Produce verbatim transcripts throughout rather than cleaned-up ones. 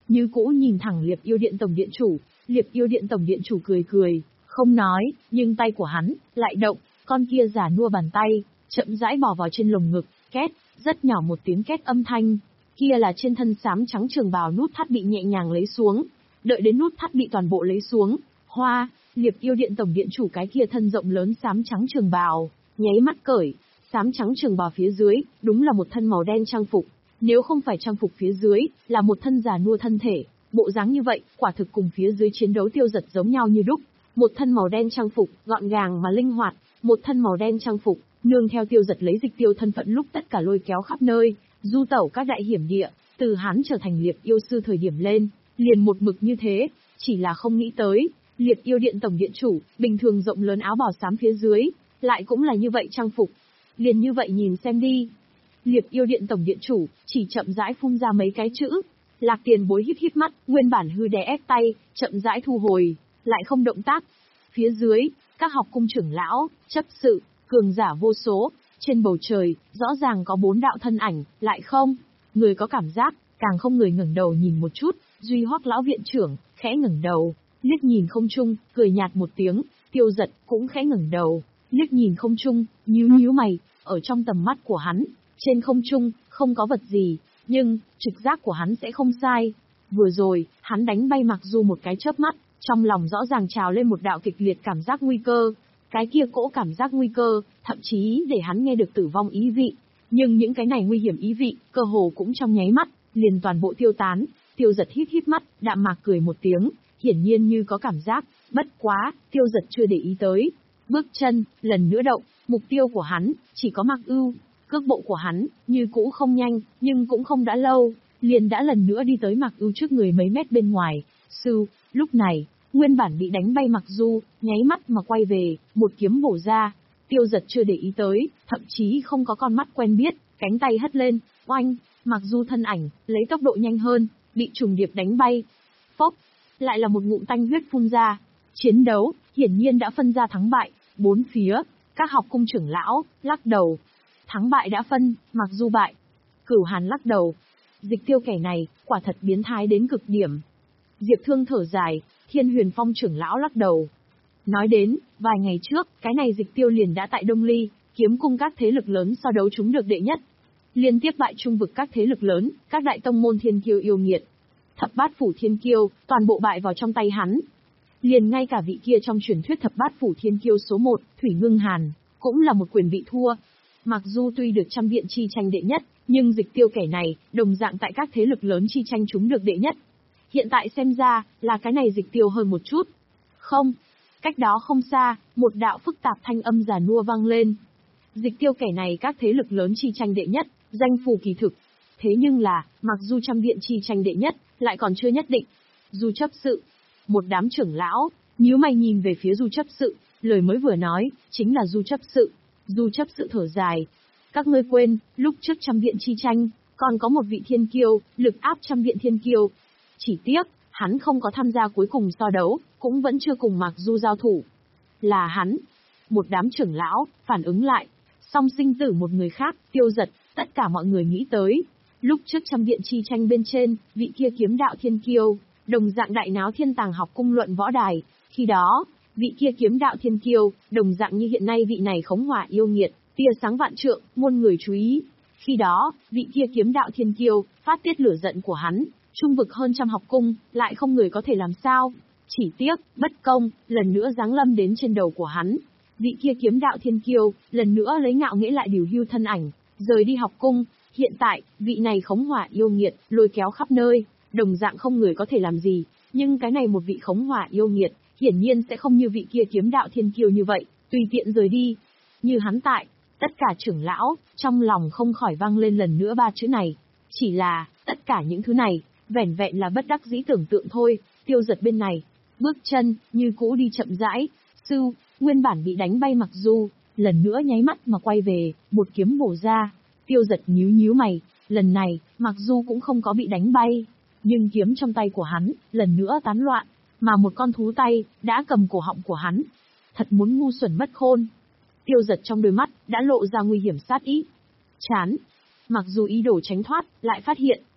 như cũ nhìn thẳng Liệp Yêu Điện tổng điện chủ. Liệp Yêu Điện tổng điện chủ cười cười, không nói, nhưng tay của hắn lại động, con kia già nua bàn tay, chậm rãi bỏ vào trên lồng ngực, két, rất nhỏ một tiếng két âm thanh. Kia là trên thân xám trắng trường bào nút thắt bị nhẹ nhàng lấy xuống. Đợi đến nút thắt bị toàn bộ lấy xuống, hoa, Liệp Yêu Điện tổng điện chủ cái kia thân rộng lớn xám trắng trường bào, nháy mắt cởi, xám trắng trường bào phía dưới, đúng là một thân màu đen trang phục. Nếu không phải trang phục phía dưới, là một thân già nua thân thể, bộ dáng như vậy, quả thực cùng phía dưới chiến đấu Tiêu Giật giống nhau như đúc. Một thân màu đen trang phục, gọn gàng mà linh hoạt, một thân màu đen trang phục, nương theo Tiêu Giật lấy Dịch Tiêu thân phận lúc tất cả lôi kéo khắp nơi, du tẩu các đại hiểm địa, từ hắn trở thành Liệp Yêu sư thời điểm lên, liền một mực như thế, chỉ là không nghĩ tới, Liệp Yêu Điện tổng điện chủ, bình thường rộng lớn áo bào xám phía dưới, lại cũng là như vậy trang phục. Liền như vậy nhìn xem đi. Liệp Yêu Điện tổng điện chủ, chỉ chậm rãi phun ra mấy cái chữ. Lạc Tiền Bối híp híp mắt, nguyên bản hư đè ép tay, chậm rãi thu hồi, lại không động tác. Phía dưới, các học cung trưởng lão, chấp sự, cường giả vô số, trên bầu trời, rõ ràng có bốn đạo thân ảnh, lại không. Người có cảm giác, càng không người ngẩng đầu nhìn một chút, duy Hoắc lão viện trưởng, khẽ ngẩng đầu, liếc nhìn không trung, cười nhạt một tiếng, Tiêu Giật cũng khẽ ngẩng đầu, liếc nhìn không trung, nhíu nhíu mày, ở trong tầm mắt của hắn, trên không trung, không có vật gì, nhưng, trực giác của hắn sẽ không sai. Vừa rồi, hắn đánh bay Mạc Du một cái chớp mắt, trong lòng rõ ràng trào lên một đạo kịch liệt cảm giác nguy cơ. Cái kia cỗ cảm giác nguy cơ, thậm chí để hắn nghe được tử vong ý vị. Nhưng những cái này nguy hiểm ý vị, cơ hồ cũng trong nháy mắt, liền toàn bộ tiêu tán. Tiêu Giật híp híp mắt, đạm mạc cười một tiếng, hiển nhiên như có cảm giác, bất quá, Tiêu Giật chưa để ý tới. Bước chân, lần nữa động, mục tiêu của hắn, chỉ có Mạc Ưu. Cước bộ của hắn, như cũ không nhanh, nhưng cũng không đã lâu, liền đã lần nữa đi tới Mạc Ưu trước người mấy mét bên ngoài. Sư, lúc này, nguyên bản bị đánh bay Mạc Du, nháy mắt mà quay về, một kiếm bổ ra. Tiêu Giật chưa để ý tới, thậm chí không có con mắt quen biết, cánh tay hất lên, oanh, Mạc Du thân ảnh, lấy tốc độ nhanh hơn, bị trùng điệp đánh bay. Phốc, lại là một ngụm tanh huyết phun ra. Chiến đấu, hiển nhiên đã phân ra thắng bại, bốn phía, các học cung trưởng lão, lắc đầu. Thắng bại đã phân, Mạc Du bại. Cửu Hàn lắc đầu. Dịch Tiêu kẻ này, quả thật biến thái đến cực điểm. Diệp Thương thở dài, Thiên Huyền Phong trưởng lão lắc đầu. Nói đến, vài ngày trước, cái này Dịch Tiêu liền đã tại Đông Ly, kiếm cung các thế lực lớn so đấu chúng được đệ nhất. Liên tiếp bại trung vực các thế lực lớn, các đại tông môn thiên kiêu yêu nghiệt. Thập bát phủ thiên kiêu, toàn bộ bại vào trong tay hắn. Liền ngay cả vị kia trong truyền thuyết thập bát phủ thiên kiêu số một, Thủy Ngưng Hàn, cũng là một quyền bị thua. Mặc dù tuy được trăm viện chi tranh đệ nhất, nhưng Dịch Tiêu kẻ này, đồng dạng tại các thế lực lớn chi tranh chúng được đệ nhất. Hiện tại xem ra, là cái này Dịch Tiêu hơn một chút. Không, cách đó không xa, một đạo phức tạp thanh âm già nua vang lên. Dịch Tiêu kẻ này các thế lực lớn chi tranh đệ nhất, danh phù kỳ thực. Thế nhưng là, mặc dù trăm viện chi tranh đệ nhất, lại còn chưa nhất định. Du chấp sự, một đám trưởng lão, nhíu mày nhìn về phía Du chấp sự, lời mới vừa nói, chính là Du chấp sự. Du chấp sự thở dài. Các ngươi quên, lúc trước trăm viện chi tranh, còn có một vị thiên kiêu, lực áp trăm viện thiên kiêu. Chỉ tiếc, hắn không có tham gia cuối cùng so đấu, cũng vẫn chưa cùng Mạc Du giao thủ. Là hắn. Một đám trưởng lão, phản ứng lại. Song sinh tử một người khác, Tiêu Giật, tất cả mọi người nghĩ tới. Lúc trước trăm viện chi tranh bên trên, vị kia kiếm đạo thiên kiêu, đồng dạng đại náo thiên tàng học cung luận võ đài. Khi đó, vị kia kiếm đạo thiên kiêu, đồng dạng như hiện nay vị này khống hỏa yêu nghiệt, tia sáng vạn trượng, muôn người chú ý. Khi đó, vị kia kiếm đạo thiên kiêu, phát tiết lửa giận của hắn, trung vực hơn trăm học cung, lại không người có thể làm sao. Chỉ tiếc, bất công, lần nữa giáng lâm đến trên đầu của hắn. Vị kia kiếm đạo thiên kiêu, lần nữa lấy ngạo nghễ lại điều hưu thân ảnh, rời đi học cung. Hiện tại, vị này khống hỏa yêu nghiệt, lôi kéo khắp nơi, đồng dạng không người có thể làm gì. Nhưng cái này một vị khống hỏa yêu nghiệt, hiển nhiên sẽ không như vị kia kiếm đạo thiên kiêu như vậy, tùy tiện rời đi. Như hắn tại, tất cả trưởng lão, trong lòng không khỏi vang lên lần nữa ba chữ này. Chỉ là, tất cả những thứ này, vẻn vẹn là bất đắc dĩ tưởng tượng thôi. Tiêu Giật bên này, bước chân, như cũ đi chậm rãi. Sư, nguyên bản bị đánh bay Mặc Du, lần nữa nháy mắt mà quay về, một kiếm bổ ra. Tiêu Giật nhíu nhíu mày, lần này, Mặc Du cũng không có bị đánh bay. Nhưng kiếm trong tay của hắn, lần nữa tán loạn, mà một con thú tay, đã cầm cổ họng của hắn. Thật muốn ngu xuẩn mất khôn. Tiêu Giật trong đôi mắt, đã lộ ra nguy hiểm sát ý. Chán. Mặc dù ý đồ tránh thoát, lại phát hiện,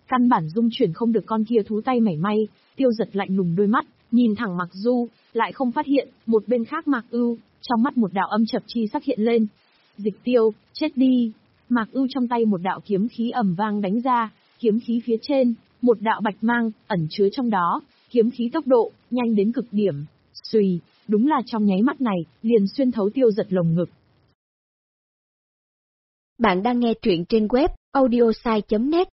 căn bản dung chuyển không được con kia thú tay mảy may. Tiêu Giật lạnh lùng đôi mắt, nhìn thẳng Mạc Du, lại không phát hiện, một bên khác Mạc Ưu, trong mắt một đạo âm chập chi sắc hiện lên. Dịch Tiêu, chết đi! Mạc Ưu trong tay một đạo kiếm khí ầm vang đánh ra, kiếm khí phía trên, một đạo bạch mang, ẩn chứa trong đó, kiếm khí tốc độ, nhanh đến cực điểm. Xùy, đúng là trong nháy mắt này, liền xuyên thấu Tiêu Giật lồng ngực. Bạn đang nghe truyện trên web audiosai chấm net.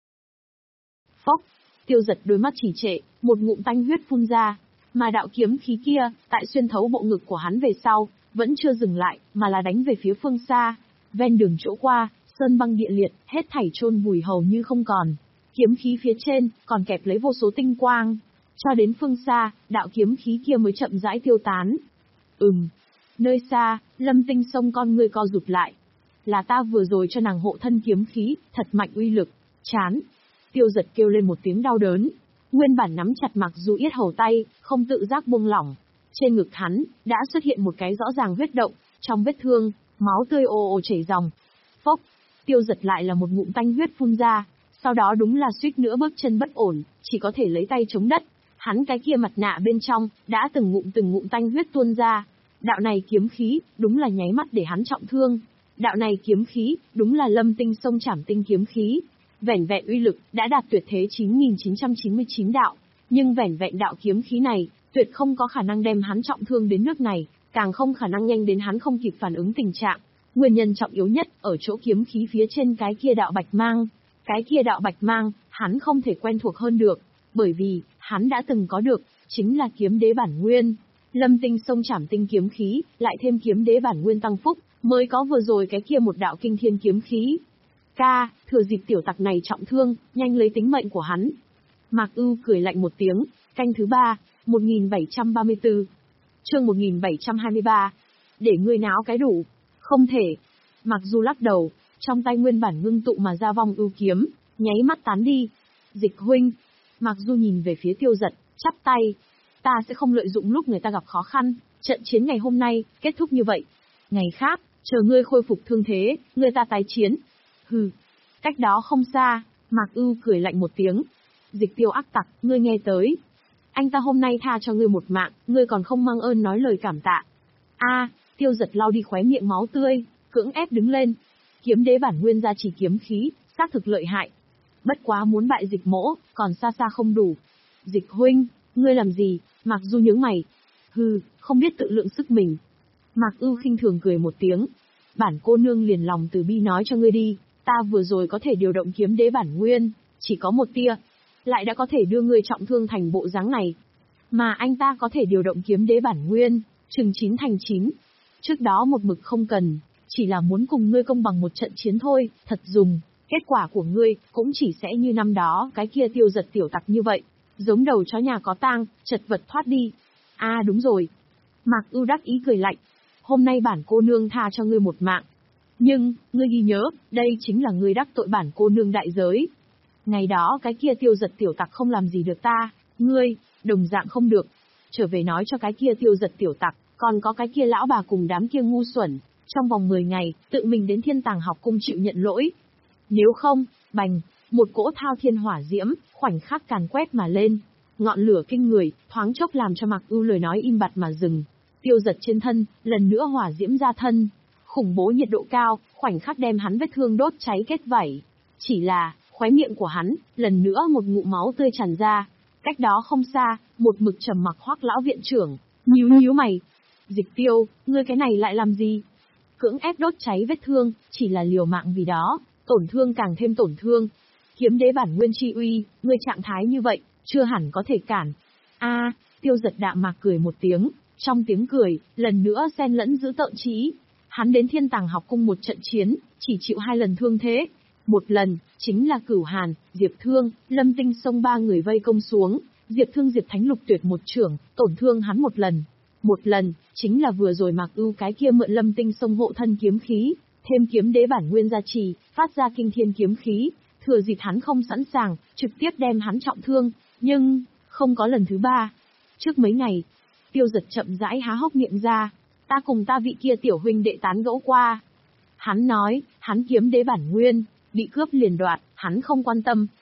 Phốc, Tiêu Giật đôi mắt chỉ trệ, một ngụm tanh huyết phun ra, mà đạo kiếm khí kia, tại xuyên thấu bộ ngực của hắn về sau, vẫn chưa dừng lại, mà là đánh về phía phương xa. Ven đường chỗ qua, sơn băng địa liệt, hết thảy chôn vùi hầu như không còn. Kiếm khí phía trên, còn kẹp lấy vô số tinh quang. Cho đến phương xa, đạo kiếm khí kia mới chậm rãi tiêu tán. Ừm. Nơi xa, Lâm Tinh Sông con người co rụt lại. Là ta vừa rồi cho nàng hộ thân kiếm khí, thật mạnh uy lực. Chán. Tiêu Giật kêu lên một tiếng đau đớn. Nguyên bản nắm chặt Mạc Du yết hầu tay, không tự giác buông lỏng. Trên ngực hắn, đã xuất hiện một cái rõ ràng huyết động, trong vết thương, máu tươi ồ ồ chảy ròng. Phốc. Tiêu Giật lại là một ngụm tanh huyết phun ra, sau đó đúng là suýt nữa bước chân bất ổn, chỉ có thể lấy tay chống đất. Hắn cái kia mặt nạ bên trong, đã từng ngụm từng ngụm tanh huyết tuôn ra. Đạo này kiếm khí, đúng là nháy mắt để hắn trọng thương. Đạo này kiếm khí, đúng là Lâm Tinh Sông Trảm Tinh kiếm khí. Vẻn vẹn uy lực, đã đạt tuyệt thế chín nghìn chín trăm chín mươi chín đạo. Nhưng vẻn vẹn đạo kiếm khí này, tuyệt không có khả năng đem hắn trọng thương đến nước này, càng không khả năng nhanh đến hắn không kịp phản ứng tình trạng. Nguyên nhân trọng yếu nhất, ở chỗ kiếm khí phía trên cái kia đạo bạch mang. Cái kia đạo bạch mang, hắn không thể quen thuộc hơn được, bởi vì, hắn đã từng có được, chính là kiếm đế bản nguyên. Lâm Tinh Sông Trảm Tinh kiếm khí, lại thêm kiếm đế bản nguyên tăng phúc, mới có vừa rồi cái kia một đạo kinh thiên kiếm khí. Ca, thừa dịp tiểu tặc này trọng thương, nhanh lấy tính mệnh của hắn. Mạc Ưu cười lạnh một tiếng, canh thứ ba, một nghìn bảy trăm ba mươi tư. Chương một nghìn bảy trăm hai mươi ba. Để ngươi náo cái đủ. Không thể. Mạc Du lắc đầu, trong tay nguyên bản ngưng tụ mà ra vong ưu kiếm, nháy mắt tán đi. Dịch huynh. Mạc Du nhìn về phía Tiêu Giật, chắp tay. Ta sẽ không lợi dụng lúc người ta gặp khó khăn, trận chiến ngày hôm nay, kết thúc như vậy. Ngày khác, chờ ngươi khôi phục thương thế, người ta tái chiến. Hừ. Cách đó không xa, Mạc Ưu cười lạnh một tiếng. Dịch Tiêu ác tặc, ngươi nghe tới. Anh ta hôm nay tha cho ngươi một mạng, ngươi còn không mang ơn nói lời cảm tạ. A, Tiêu Giật lau đi khóe miệng máu tươi, cưỡng ép đứng lên. Kiếm đế bản nguyên gia trì kiếm khí, xác thực lợi hại. Bất quá muốn bại Dịch mỗ, còn xa xa không đủ. Dịch huynh, ngươi làm gì? Mạc Du nhướng mày. Hừ, không biết tự lượng sức mình. Mạc Ưu khinh thường cười một tiếng. Bản cô nương liền lòng từ bi nói cho ngươi đi, ta vừa rồi có thể điều động kiếm đế bản nguyên, chỉ có một tia, lại đã có thể đưa ngươi trọng thương thành bộ dáng này. Mà anh ta có thể điều động kiếm đế bản nguyên, chừng chín thành chín. Trước đó một mực không cần, chỉ là muốn cùng ngươi công bằng một trận chiến thôi, thật dùng. Kết quả của ngươi cũng chỉ sẽ như năm đó cái kia Tiêu Giật tiểu tặc như vậy, giống đầu chó nhà có tang, chật vật thoát đi. À đúng rồi. Mạc Ưu đắc ý cười lạnh. Hôm nay bản cô nương tha cho ngươi một mạng. Nhưng, ngươi ghi nhớ, đây chính là ngươi đắc tội bản cô nương đại giới. Ngày đó cái kia Tiêu Giật tiểu tặc không làm gì được ta, ngươi, đồng dạng không được. Trở về nói cho cái kia Tiêu Giật tiểu tặc, còn có cái kia lão bà cùng đám kia ngu xuẩn, trong vòng mười ngày, tự mình đến Thiên Tàng học cung chịu nhận lỗi. Nếu không, bành, một cỗ thao thiên hỏa diễm, khoảnh khắc càn quét mà lên. Ngọn lửa kinh người, thoáng chốc làm cho Mạc Ưu lời nói im bặt mà dừng. Tiêu Giật trên thân, lần nữa hỏa diễm ra thân. Khủng bố nhiệt độ cao, khoảnh khắc đem hắn vết thương đốt cháy kết vảy. Chỉ là, khóe miệng của hắn, lần nữa một ngụm máu tươi tràn ra. Cách đó không xa, một mực trầm mặc Hoắc lão viện trưởng, nhíu nhíu mày. Dịch Tiêu, ngươi cái này lại làm gì? Cưỡng ép đốt cháy vết thương, chỉ là liều mạng vì đó, tổn thương càng thêm tổn thương. Kiếm đế bản nguyên chi uy, ngươi trạng thái như vậy, chưa hẳn có thể cản. A, Tiêu Giật đạm mạc cười một tiếng, trong tiếng cười, lần nữa xen lẫn giữ tợn trí. Hắn đến Thiên Tàng học cung một trận chiến, chỉ chịu hai lần thương thế. Một lần, chính là Cửu Hàn, Diệp Thương, Lâm Tinh Sông ba người vây công xuống, Diệp Thương Diệp Thánh Lục Tuyệt một chưởng, tổn thương hắn một lần. Một lần, chính là vừa rồi Mạc Ưu cái kia mượn Lâm Tinh Sông hộ thân kiếm khí, thêm kiếm đế bản nguyên gia trì, phát ra kinh thiên kiếm khí, thừa dịp hắn không sẵn sàng, trực tiếp đem hắn trọng thương, nhưng, không có lần thứ ba. Trước mấy ngày, Tiêu Giật chậm rãi há hốc miệng ra, ta cùng ta vị kia tiểu huynh đệ tán gẫu qua. Hắn nói, hắn kiếm đế bản nguyên, bị cướp liền đoạt, hắn không quan tâm.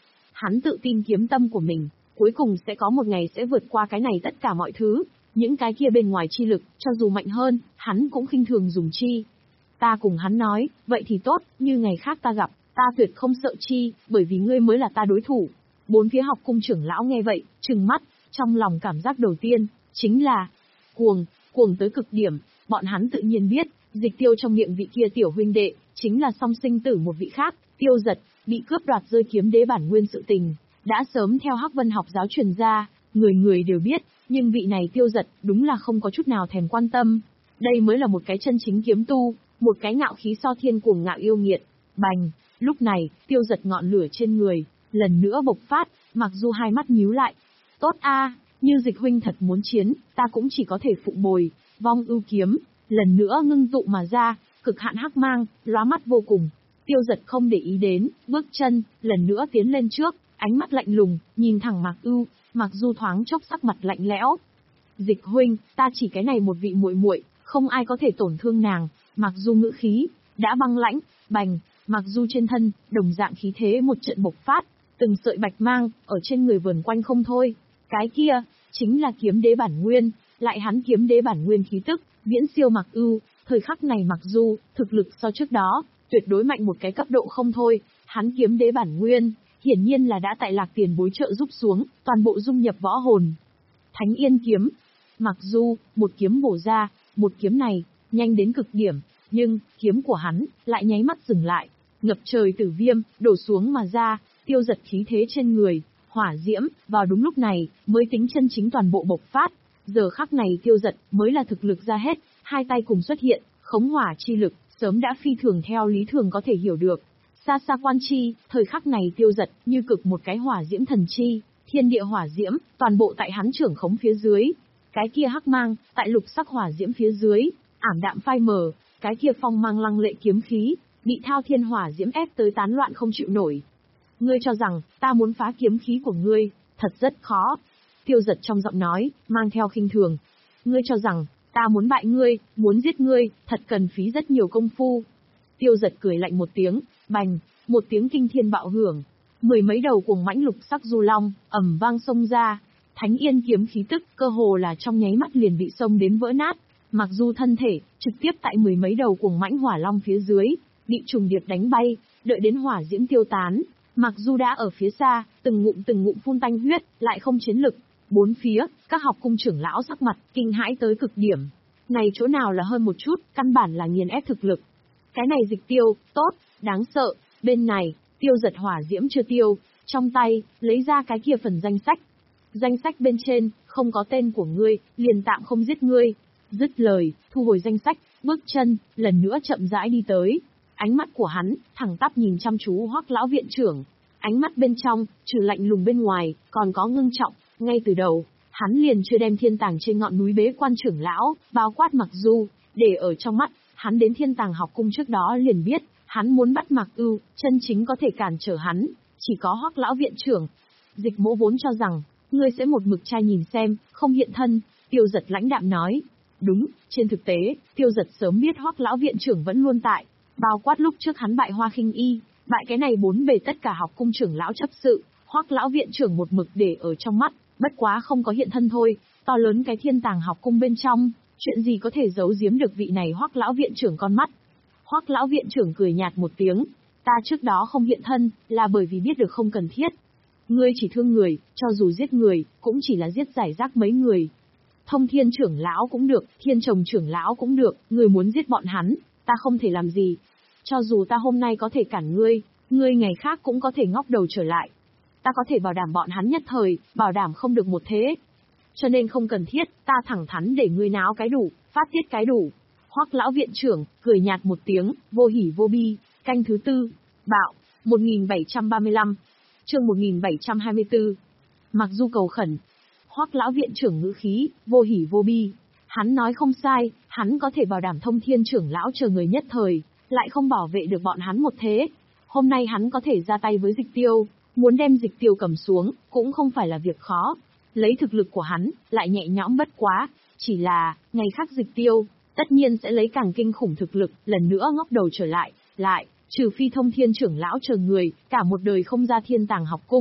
Hắn tự tin kiếm tâm của mình, cuối cùng sẽ có một ngày sẽ vượt qua cái này tất cả mọi thứ. Những cái kia bên ngoài chi lực, cho dù mạnh hơn, hắn cũng khinh thường dùng chi. Ta cùng hắn nói, vậy thì tốt, như ngày khác ta gặp, ta tuyệt không sợ chi, bởi vì ngươi mới là ta đối thủ. Bốn phía học cung trưởng lão nghe vậy, trừng mắt, trong lòng cảm giác đầu tiên, chính là cuồng, cuồng tới cực điểm, bọn hắn tự nhiên biết, Dịch Tiêu trong miệng vị kia tiểu huynh đệ, chính là song sinh tử một vị khác, Tiêu Giật, bị cướp đoạt rơi kiếm đế bản nguyên sự tình, đã sớm theo Hắc Vân học giáo truyền ra, người người đều biết, nhưng vị này Tiêu Giật, đúng là không có chút nào thèm quan tâm. Đây mới là một cái chân chính kiếm tu, một cái ngạo khí so thiên cuồng ngạo yêu nghiệt. Bành, lúc này, Tiêu Giật ngọn lửa trên người, lần nữa bộc phát, mặc dù hai mắt nhíu lại. Tốt a, như Dịch huynh thật muốn chiến, ta cũng chỉ có thể phụ bồi, vong ưu kiếm, lần nữa ngưng tụ mà ra, cực hạn hắc mang, lóa mắt vô cùng. Tiêu Giật không để ý đến, bước chân, lần nữa tiến lên trước, ánh mắt lạnh lùng, nhìn thẳng Mạc Ưu, Mặc dù thoáng chốc sắc mặt lạnh lẽo. Dịch huynh, ta chỉ cái này một vị muội muội, không ai có thể tổn thương nàng. Mặc dù ngữ khí đã băng lãnh, bành, mặc dù trên thân đồng dạng khí thế một trận bộc phát, từng sợi bạch mang ở trên người vờn quanh không thôi. Cái kia chính là kiếm đế bản nguyên, lại hắn kiếm đế bản nguyên khí tức viễn siêu Mạc Ưu. Thời khắc này mặc dù thực lực so trước đó tuyệt đối mạnh một cái cấp độ không thôi, hắn kiếm đế bản nguyên hiển nhiên là đã tại Lạc tiền bối trợ giúp xuống, toàn bộ dung nhập võ hồn. Thánh Yên kiếm, mặc dù một kiếm bổ ra, một kiếm này nhanh đến cực điểm, nhưng kiếm của hắn lại nháy mắt dừng lại, ngập trời tử viêm đổ xuống mà ra, Tiêu Giật khí thế trên người, hỏa diễm, vào đúng lúc này mới tính chân chính toàn bộ bộc phát. Giờ khắc này Tiêu Giật mới là thực lực ra hết, hai tay cùng xuất hiện, khống hỏa chi lực sớm đã phi thường theo lý thường có thể hiểu được. Xa xa quan chi, thời khắc này Tiêu Giật như cực một cái hỏa diễm thần chi, thiên địa hỏa diễm, toàn bộ tại hắn trưởng khống phía dưới. Cái kia hắc mang, tại lục sắc hỏa diễm phía dưới, ảm đạm phai mờ, cái kia phong mang lăng lệ kiếm khí, bị thao thiên hỏa diễm ép tới tán loạn không chịu nổi. Ngươi cho rằng, ta muốn phá kiếm khí của ngươi, thật rất khó. Tiêu Giật trong giọng nói, mang theo khinh thường. Ngươi cho rằng, ta muốn bại ngươi, muốn giết ngươi, thật cần phí rất nhiều công phu. Tiêu Giật cười lạnh một tiếng, bành, một tiếng kinh thiên bạo hưởng. Mười mấy đầu cuồng mãnh lục sắc du long, ầm vang xông ra. Thánh Yên kiếm khí tức, cơ hồ là trong nháy mắt liền bị xông đến vỡ nát. Mặc dù thân thể, trực tiếp tại mười mấy đầu cuồng mãnh hỏa long phía dưới, bị trùng điệp đánh bay, đợi đến hỏa diễm tiêu tán. Mặc dù đã ở phía xa, từng ngụm từng ngụm phun tanh huyết, lại không chiến lực. Bốn phía, các học cung trưởng lão sắc mặt, kinh hãi tới cực điểm. Này chỗ nào là hơn một chút, căn bản là nghiền ép thực lực. Cái này Dịch Tiêu, tốt, đáng sợ. Bên này, Tiêu Giật hỏa diễm chưa tiêu, trong tay, lấy ra cái kia phần danh sách. Danh sách bên trên, không có tên của ngươi, liền tạm không giết ngươi. Dứt lời, thu hồi danh sách, bước chân, lần nữa chậm rãi đi tới. Ánh mắt của hắn, thẳng tắp nhìn chăm chú Hoắc lão viện trưởng. Ánh mắt bên trong, trừ lạnh lùng bên ngoài, còn có ngưng trọng. Ngay từ đầu, hắn liền chưa đem thiên tàng trên ngọn núi bế quan trưởng lão, bao quát Mặc Du, để ở trong mắt. Hắn đến thiên tàng học cung trước đó liền biết, hắn muốn bắt Mạc Ưu, chân chính có thể cản trở hắn, chỉ có Hoắc lão viện trưởng. Dịch Mỗ vốn cho rằng, ngươi sẽ một mực trai nhìn xem, không hiện thân. Tiêu Giật lãnh đạm nói. Đúng, trên thực tế, Tiêu Giật sớm biết Hoắc lão viện trưởng vẫn luôn tại, bao quát lúc trước hắn bại Hoa Khinh Y, bại cái này bốn bề tất cả học cung trưởng lão chấp sự, Hoắc lão viện trưởng một mực để ở trong mắt, bất quá không có hiện thân thôi. To lớn cái thiên tàng học cung bên trong, chuyện gì có thể giấu giếm được vị này Hoắc lão viện trưởng con mắt. Hoắc lão viện trưởng cười nhạt một tiếng, ta trước đó không hiện thân, là bởi vì biết được không cần thiết. Ngươi chỉ thương người, cho dù giết người, cũng chỉ là giết giải rác mấy người. Thông Thiên trưởng lão cũng được, Thiên Trồng trưởng lão cũng được, ngươi muốn giết bọn hắn, ta không thể làm gì. Cho dù ta hôm nay có thể cản ngươi, ngươi ngày khác cũng có thể ngóc đầu trở lại. Ta có thể bảo đảm bọn hắn nhất thời, bảo đảm không được một thế. Cho nên không cần thiết, ta thẳng thắn để ngươi náo cái đủ, phát tiết cái đủ. Hoắc lão viện trưởng, cười nhạt một tiếng, vô hỉ vô bi, canh thứ tư, bạo, một nghìn bảy trăm ba mươi lăm, chương một nghìn bảy trăm hai mươi tư. Mặc dù cầu khẩn, Hoắc lão viện trưởng ngữ khí, vô hỉ vô bi. Hắn nói không sai, hắn có thể bảo đảm Thông Thiên trưởng lão chờ người nhất thời, lại không bảo vệ được bọn hắn một thế. Hôm nay hắn có thể ra tay với Dịch Tiêu, muốn đem Dịch Tiêu cầm xuống, cũng không phải là việc khó. Lấy thực lực của hắn, lại nhẹ nhõm bất quá, chỉ là, ngày khác Dịch Tiêu, tất nhiên sẽ lấy càng kinh khủng thực lực, lần nữa ngóc đầu trở lại, lại, trừ phi Thông Thiên trưởng lão chờ người, cả một đời không ra thiên tàng học cung,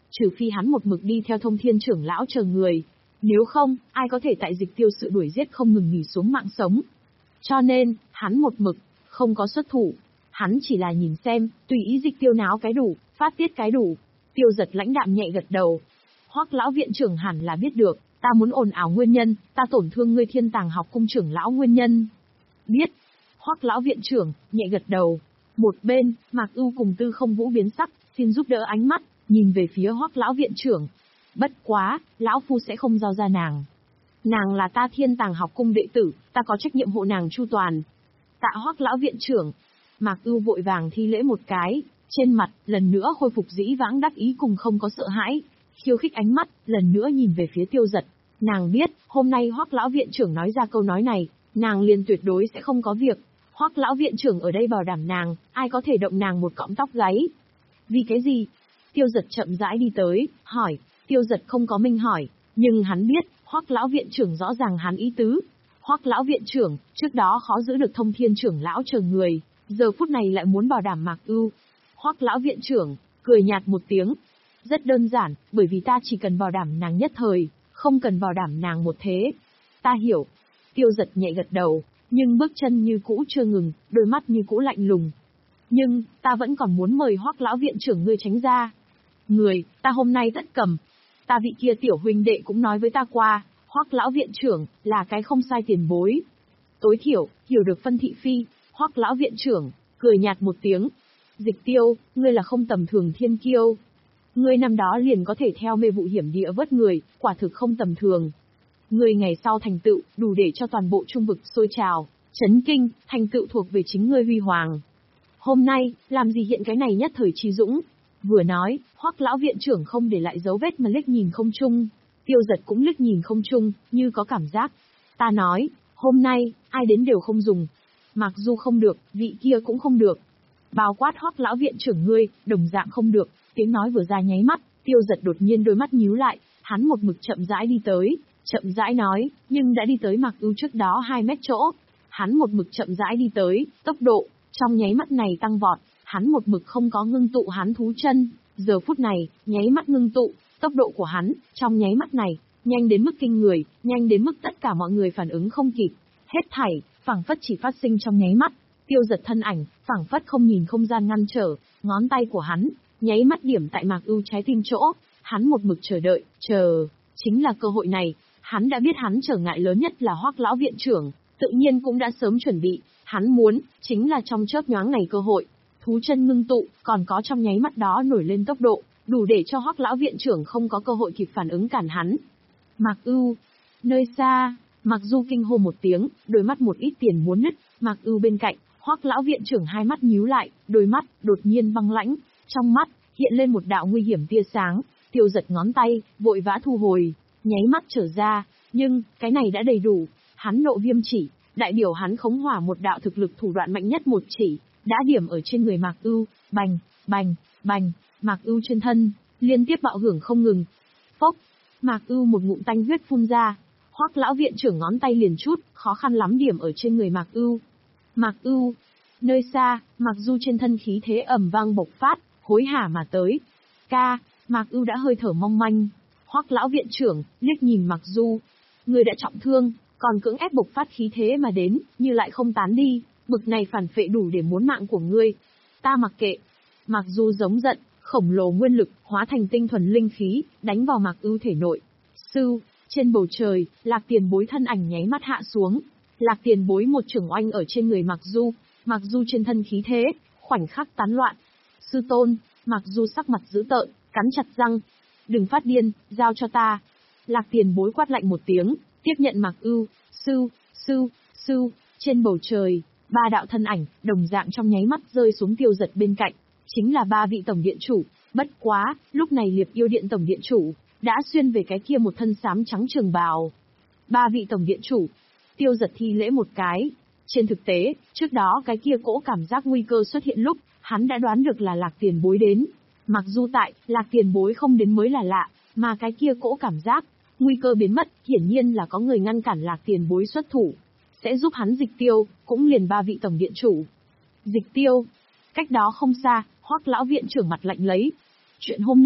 trừ phi hắn một mực đi theo Thông Thiên trưởng lão chờ người. Nếu không, ai có thể tại Dịch Tiêu sự đuổi giết không ngừng nghỉ xuống mạng sống. Cho nên, hắn một mực, không có xuất thủ. Hắn chỉ là nhìn xem, tùy ý Dịch Tiêu náo cái đủ, phát tiết cái đủ. Tiêu Giật lãnh đạm nhẹ gật đầu. Hoắc lão viện trưởng hẳn là biết được, ta muốn ồn ào nguyên nhân, ta tổn thương ngươi Thiên Tàng học cung trưởng lão nguyên nhân. Biết. Hoắc lão viện trưởng, nhẹ gật đầu. Một bên, Mạc Ưu cùng Tư Không Vũ biến sắc, xin giúp đỡ ánh mắt, nhìn về phía Hoắc lão viện trưởng. Bất quá, lão phu sẽ không giao ra nàng. Nàng là ta Thiên Tàng học cung đệ tử, ta có trách nhiệm hộ nàng chu toàn. Tạ Hoắc lão viện trưởng. Mạc Ưu vội vàng thi lễ một cái, trên mặt lần nữa khôi phục dĩ vãng đắc ý cùng không có sợ hãi, khiêu khích ánh mắt, lần nữa nhìn về phía Tiêu Giật. Nàng biết, hôm nay Hoắc lão viện trưởng nói ra câu nói này, nàng liền tuyệt đối sẽ không có việc. Hoắc lão viện trưởng ở đây bảo đảm nàng, ai có thể động nàng một cọng tóc gáy. Vì cái gì? Tiêu Giật chậm rãi đi tới, hỏi. Tiêu Giật không có minh hỏi, nhưng hắn biết, Hoắc lão viện trưởng rõ ràng hắn ý tứ. Hoắc lão viện trưởng, trước đó khó giữ được Thông Thiên trưởng lão chờ người, giờ phút này lại muốn bảo đảm Mạc Ưu. Hoắc lão viện trưởng, cười nhạt một tiếng. Rất đơn giản, bởi vì ta chỉ cần bảo đảm nàng nhất thời, không cần bảo đảm nàng một thế. Ta hiểu. Tiêu Giật nhẹ gật đầu, nhưng bước chân như cũ chưa ngừng, đôi mắt như cũ lạnh lùng. Nhưng, ta vẫn còn muốn mời Hoắc lão viện trưởng ngươi tránh ra. Người, ta hôm nay tất cầm. Ta vị kia tiểu huynh đệ cũng nói với ta qua, Hoắc lão viện trưởng là cái không sai tiền bối. Tối thiểu, hiểu được phân thị phi. Hoắc lão viện trưởng cười nhạt một tiếng. Dịch Tiêu, ngươi là không tầm thường thiên kiêu. Ngươi năm đó liền có thể theo mê vụ hiểm địa vớt người, quả thực không tầm thường. Ngươi ngày sau thành tựu, đủ để cho toàn bộ trung vực sôi trào, chấn kinh, thành tựu thuộc về chính ngươi huy hoàng. Hôm nay, làm gì hiện cái này nhất thời chi dũng? Vừa nói, Hoắc lão viện trưởng không để lại dấu vết mà liếc nhìn không trung. Tiêu Giật cũng liếc nhìn không trung, như có cảm giác. Ta nói, hôm nay, ai đến đều không dùng. Mặc dù không được, vị kia cũng không được. Bao quát Hoắc lão viện trưởng ngươi, đồng dạng không được. Tiếng nói vừa ra nháy mắt, Tiêu Giật đột nhiên đôi mắt nhíu lại, hắn một mực chậm rãi đi tới, chậm rãi nói, nhưng đã đi tới Mạc Ưu trước đó hai mét chỗ. Hắn một mực chậm rãi đi tới, tốc độ trong nháy mắt này tăng vọt, hắn một mực không có ngưng tụ hắn thú chân, giờ phút này, nháy mắt ngưng tụ, tốc độ của hắn trong nháy mắt này, nhanh đến mức kinh người, nhanh đến mức tất cả mọi người phản ứng không kịp. Hết thảy, phảng phất chỉ phát sinh trong nháy mắt. Tiêu Giật thân ảnh, phảng phất không nhìn không gian ngăn trở, ngón tay của hắn nháy mắt điểm tại Mạc Ưu trái tim chỗ, hắn một mực chờ đợi, chờ, chính là cơ hội này, hắn đã biết hắn trở ngại lớn nhất là Hoắc lão viện trưởng, tự nhiên cũng đã sớm chuẩn bị, hắn muốn, chính là trong chớp nhoáng này cơ hội, thú chân ngưng tụ, còn có trong nháy mắt đó nổi lên tốc độ, đủ để cho Hoắc lão viện trưởng không có cơ hội kịp phản ứng cản hắn. Mạc Ưu, nơi xa, Mạc Du kinh hô một tiếng, đôi mắt một ít tiền muốn nứt, Mạc Ưu bên cạnh, Hoắc lão viện trưởng hai mắt nhíu lại, đôi mắt đột nhiên băng lãnh, trong mắt hiện lên một đạo nguy hiểm tia sáng. Tiêu Giật ngón tay vội vã thu hồi, nháy mắt trở ra, nhưng cái này đã đầy đủ. Hắn nộ viêm chỉ, đại biểu hắn khống hỏa một đạo thực lực thủ đoạn mạnh nhất một chỉ, đã điểm ở trên người Mạc Ưu, bành, bành, bành, Mạc Ưu trên thân liên tiếp bạo hưởng không ngừng. Phốc, Mạc Ưu một ngụm tanh huyết phun ra. Hoắc lão viện trưởng ngón tay liền chút, khó khăn lắm điểm ở trên người Mạc Ưu. Mạc Ưu, nơi xa, Mạc Du trên thân khí thế ầm vang bộc phát, hối hả mà tới. Ca, Mạc Ưu đã hơi thở mong manh. Hoắc lão viện trưởng liếc nhìn Mạc Du, người đã trọng thương, còn cưỡng ép bộc phát khí thế mà đến, như lại không tán đi, bực này phản phệ đủ để muốn mạng của ngươi. Ta mặc kệ. Mạc Du giống giận, khổng lồ nguyên lực hóa thành tinh thuần linh khí, đánh vào Mạc Ưu thể nội. Sư, trên bầu trời, Lạc Tiền Bối thân ảnh nháy mắt hạ xuống. Lạc Tiền Bối một chưởng oanh ở trên người Mạc Du, Mạc Du trên thân khí thế khoảnh khắc tán loạn. Sư tôn, Mạc Du sắc mặt dữ tợn, cắn chặt răng. Đừng phát điên, giao cho ta. Lạc Tiền Bối quát lạnh một tiếng, tiếp nhận Mạc Ưu. Sư, sư, sư, trên bầu trời, ba đạo thân ảnh, đồng dạng trong nháy mắt rơi xuống Tiêu Giật bên cạnh, chính là ba vị tổng điện chủ. Bất quá, lúc này Liệp Yêu Điện tổng điện chủ đã xuyên về cái kia một thân xám trắng trường bào. Ba vị tổng điện chủ. Tiêu Giật thi lễ một cái. Trên thực tế, trước đó cái kia cỗ cảm giác nguy cơ xuất hiện lúc, hắn đã đoán được là Lạc Tiền Bối đến. Mặc dù tại, Lạc Tiền Bối không đến mới là lạ, mà cái kia cỗ cảm giác nguy cơ biến mất, hiển nhiên là có người ngăn cản Lạc Tiền Bối xuất thủ, sẽ giúp hắn Dịch Tiêu, cũng liền ba vị tổng điện chủ. Dịch Tiêu, cách đó không xa, Hoắc lão viện trưởng mặt lạnh lấy. Chuyện hôm nay,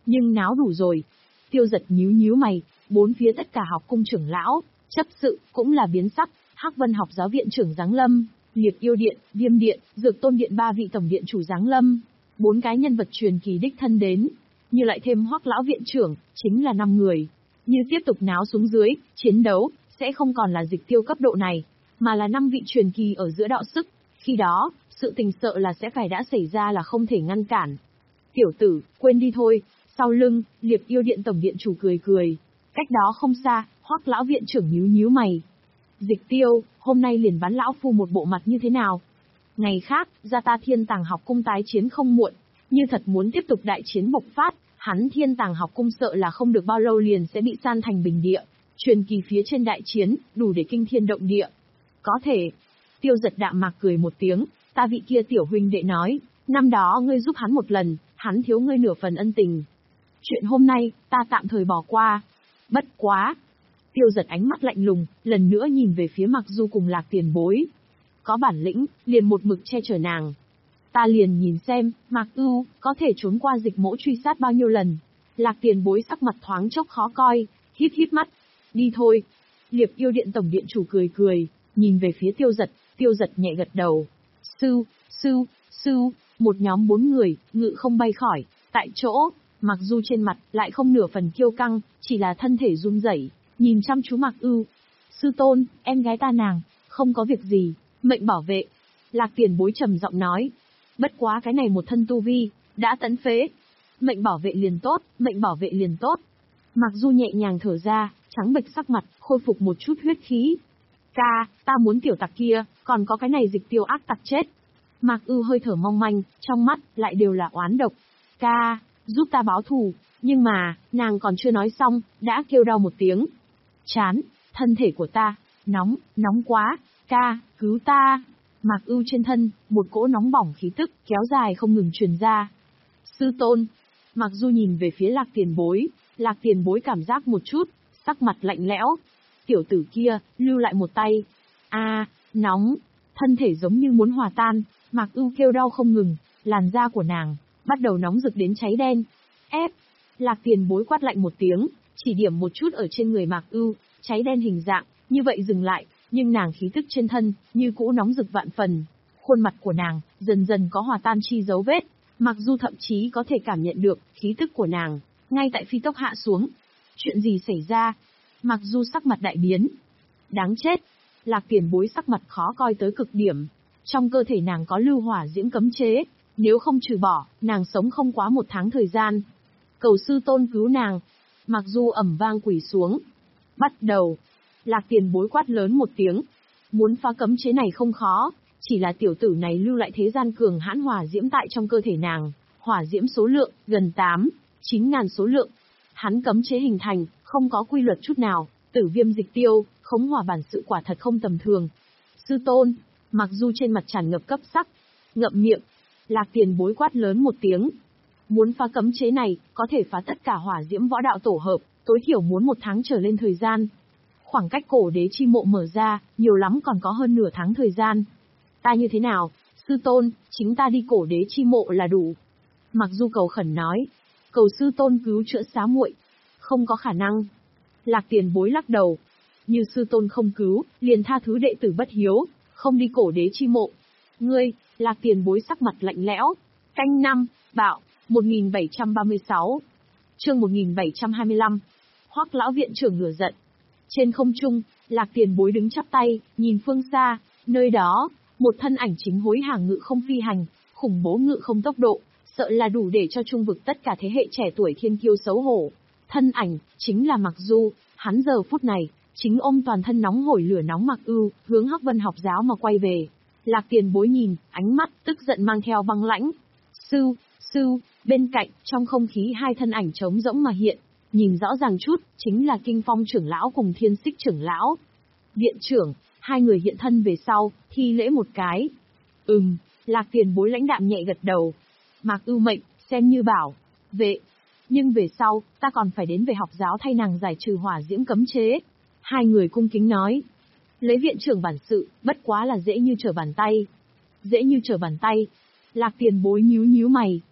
Nhưng náo đủ rồi. Tiêu Giật nhíu nhíu mày, bốn phía tất cả học cung trưởng lão, chấp sự, cũng là biến sắc, Hắc Vân học giáo viện trưởng giáng lâm, Liệp Yêu Điện, Viêm Điện, Dược Tôn Điện ba vị tổng điện chủ giáng lâm. Bốn cái nhân vật truyền kỳ đích thân đến, như lại thêm Hoắc lão viện trưởng, chính là năm người. Như tiếp tục náo xuống dưới, chiến đấu, sẽ không còn là Dịch Tiêu cấp độ này, mà là năm vị truyền kỳ ở giữa đạo sức. Khi đó, sự tình sợ là sẽ phải đã xảy ra là không thể ngăn cản. Tiểu tử, quên đi thôi. Sau lưng, Liệp Yêu Điện tổng điện chủ cười cười. Cách đó không xa, Hoắc lão viện trưởng nhíu nhíu mày. Dịch Tiêu, hôm nay liền bắn lão phu một bộ mặt như thế nào? Ngày khác, ra ta Thiên Tàng học cung tái chiến không muộn. Như thật muốn tiếp tục đại chiến bộc phát, hắn Thiên Tàng học cung sợ là không được bao lâu liền sẽ bị san thành bình địa. Truyền kỳ phía trên đại chiến, đủ để kinh thiên động địa. Có thể. Tiêu Giật đạm mạc cười một tiếng, ta vị kia tiểu huynh đệ nói, năm đó ngươi giúp hắn một lần, hắn thiếu ngươi nửa phần ân tình. Chuyện hôm nay, ta tạm thời bỏ qua. Bất quá. Tiêu Giật ánh mắt lạnh lùng, lần nữa nhìn về phía Mạc Du cùng Lạc Tiền Bối. Có bản lĩnh, liền một mực che chở nàng. Ta liền nhìn xem, Mạc Ưu có thể trốn qua Dịch Mỗ truy sát bao nhiêu lần. Lạc Tiền Bối sắc mặt thoáng chốc khó coi, híp híp mắt. Đi thôi. Liệp Yêu Điện tổng điện chủ cười cười, nhìn về phía Tiêu Giật, Tiêu Giật nhẹ gật đầu. Sư, sư, sư, một nhóm bốn người, ngự không bay khỏi, tại chỗ. Mạc Du trên mặt lại không nửa phần kiêu căng, chỉ là thân thể run rẩy, nhìn chăm chú Mạc Ưu. Sư tôn, em gái ta nàng, không có việc gì, mệnh bảo vệ. Lạc Tiền Bối trầm giọng nói. Bất quá cái này một thân tu vi, đã tẫn phế. Mệnh bảo vệ liền tốt, mệnh bảo vệ liền tốt. Mạc Du nhẹ nhàng thở ra, trắng bệch sắc mặt, khôi phục một chút huyết khí. Ca, ta muốn tiểu tặc kia, còn có cái này Dịch Tiêu ác tặc chết. Mạc Ưu hơi thở mong manh, trong mắt lại đều là oán độc. Ca, giúp ta báo thù, nhưng mà, nàng còn chưa nói xong, đã kêu đau một tiếng. Chán, thân thể của ta, nóng, nóng quá, ca, cứu ta. Mạc Ưu trên thân, một cỗ nóng bỏng khí tức, kéo dài không ngừng truyền ra. Sư tôn. Mạc Du nhìn về phía Lạc Tiền Bối, Lạc Tiền Bối cảm giác một chút, sắc mặt lạnh lẽo. Tiểu tử kia, lưu lại một tay. A, à, nóng, thân thể giống như muốn hòa tan, Mạc Ưu kêu đau không ngừng, làn da của nàng bắt đầu nóng rực đến cháy đen. Ép. Lạc Tiền Bối quát lạnh một tiếng, chỉ điểm một chút ở trên người Mạc Ưu, cháy đen hình dạng, như vậy dừng lại, nhưng nàng khí tức trên thân, như cũ nóng rực vạn phần. Khuôn mặt của nàng, dần dần có hòa tan chi dấu vết, Mặc dù thậm chí có thể cảm nhận được khí tức của nàng, ngay tại phi tốc hạ xuống. Chuyện gì xảy ra? Mặc dù sắc mặt đại biến. Đáng chết! Lạc Tiền Bối sắc mặt khó coi tới cực điểm. Trong cơ thể nàng có lưu hỏa diễm cấm chế, nếu không trừ bỏ, nàng sống không quá một tháng thời gian. Cầu sư tôn cứu nàng. Mặc dù ầm vang quỳ xuống. Bắt đầu. Lạc Tiền Bối quát lớn một tiếng. Muốn phá cấm chế này không khó, chỉ là tiểu tử này lưu lại thế gian cường hãn hỏa diễm tại trong cơ thể nàng. Hỏa diễm số lượng, gần tám, chín ngàn số lượng. Hắn cấm chế hình thành, không có quy luật chút nào, tử viêm dịch tiêu, khống hỏa bản sự quả thật không tầm thường. Sư tôn, mặc dù trên mặt tràn ngập cấp sắc, ngậm miệng, Lạc Tiền Bối quát lớn một tiếng. Muốn phá cấm chế này, có thể phá tất cả hỏa diễm võ đạo tổ hợp, tối thiểu muốn một tháng trở lên thời gian. Khoảng cách cổ đế chi mộ mở ra, nhiều lắm còn có hơn nửa tháng thời gian. Ta như thế nào, sư tôn, chính ta đi cổ đế chi mộ là đủ. Mặc dù cầu khẩn nói, cầu sư tôn cứu chữa xá muội, không có khả năng. Lạc Tiền Bối lắc đầu, như sư tôn không cứu, liền tha thứ đệ tử bất hiếu, không đi cổ đế chi mộ. Ngươi, Lạc Tiền Bối sắc mặt lạnh lẽo. Canh năm, bạo, một nghìn bảy trăm ba mươi sáu. Chương một nghìn bảy trăm hai mươi lăm. Hoắc lão viện trưởng lửa giận. Trên không trung, Lạc Tiền Bối đứng chắp tay, nhìn phương xa, nơi đó, một thân ảnh chính hối hả ngự không phi hành, khủng bố ngự không tốc độ, sợ là đủ để cho trung vực tất cả thế hệ trẻ tuổi thiên kiêu xấu hổ. Thân ảnh, chính là Mặc Du, hắn giờ phút này, chính ôm toàn thân nóng hổi lửa nóng Mặc Ưu, hướng Hắc Vân học giáo mà quay về. Lạc Tiền Bối nhìn, ánh mắt, tức giận mang theo băng lãnh. Sư, sư, bên cạnh, trong không khí hai thân ảnh trống rỗng mà hiện, nhìn rõ ràng chút, chính là Kinh Phong trưởng lão cùng Thiên Xích trưởng lão. Viện trưởng, hai người hiện thân về sau, thi lễ một cái. Ừm, Lạc Tiền Bối lãnh đạm nhẹ gật đầu. Mạc Ưu mệnh, xem như bảo vệ. Nhưng về sau, ta còn phải đến về học giáo thay nàng giải trừ hỏa diễm cấm chế. Hai người cung kính nói. Lấy viện trưởng bản sự, bất quá là dễ như trở bàn tay. Dễ như trở bàn tay. Lạc Tiền Bối nhíu nhíu mày.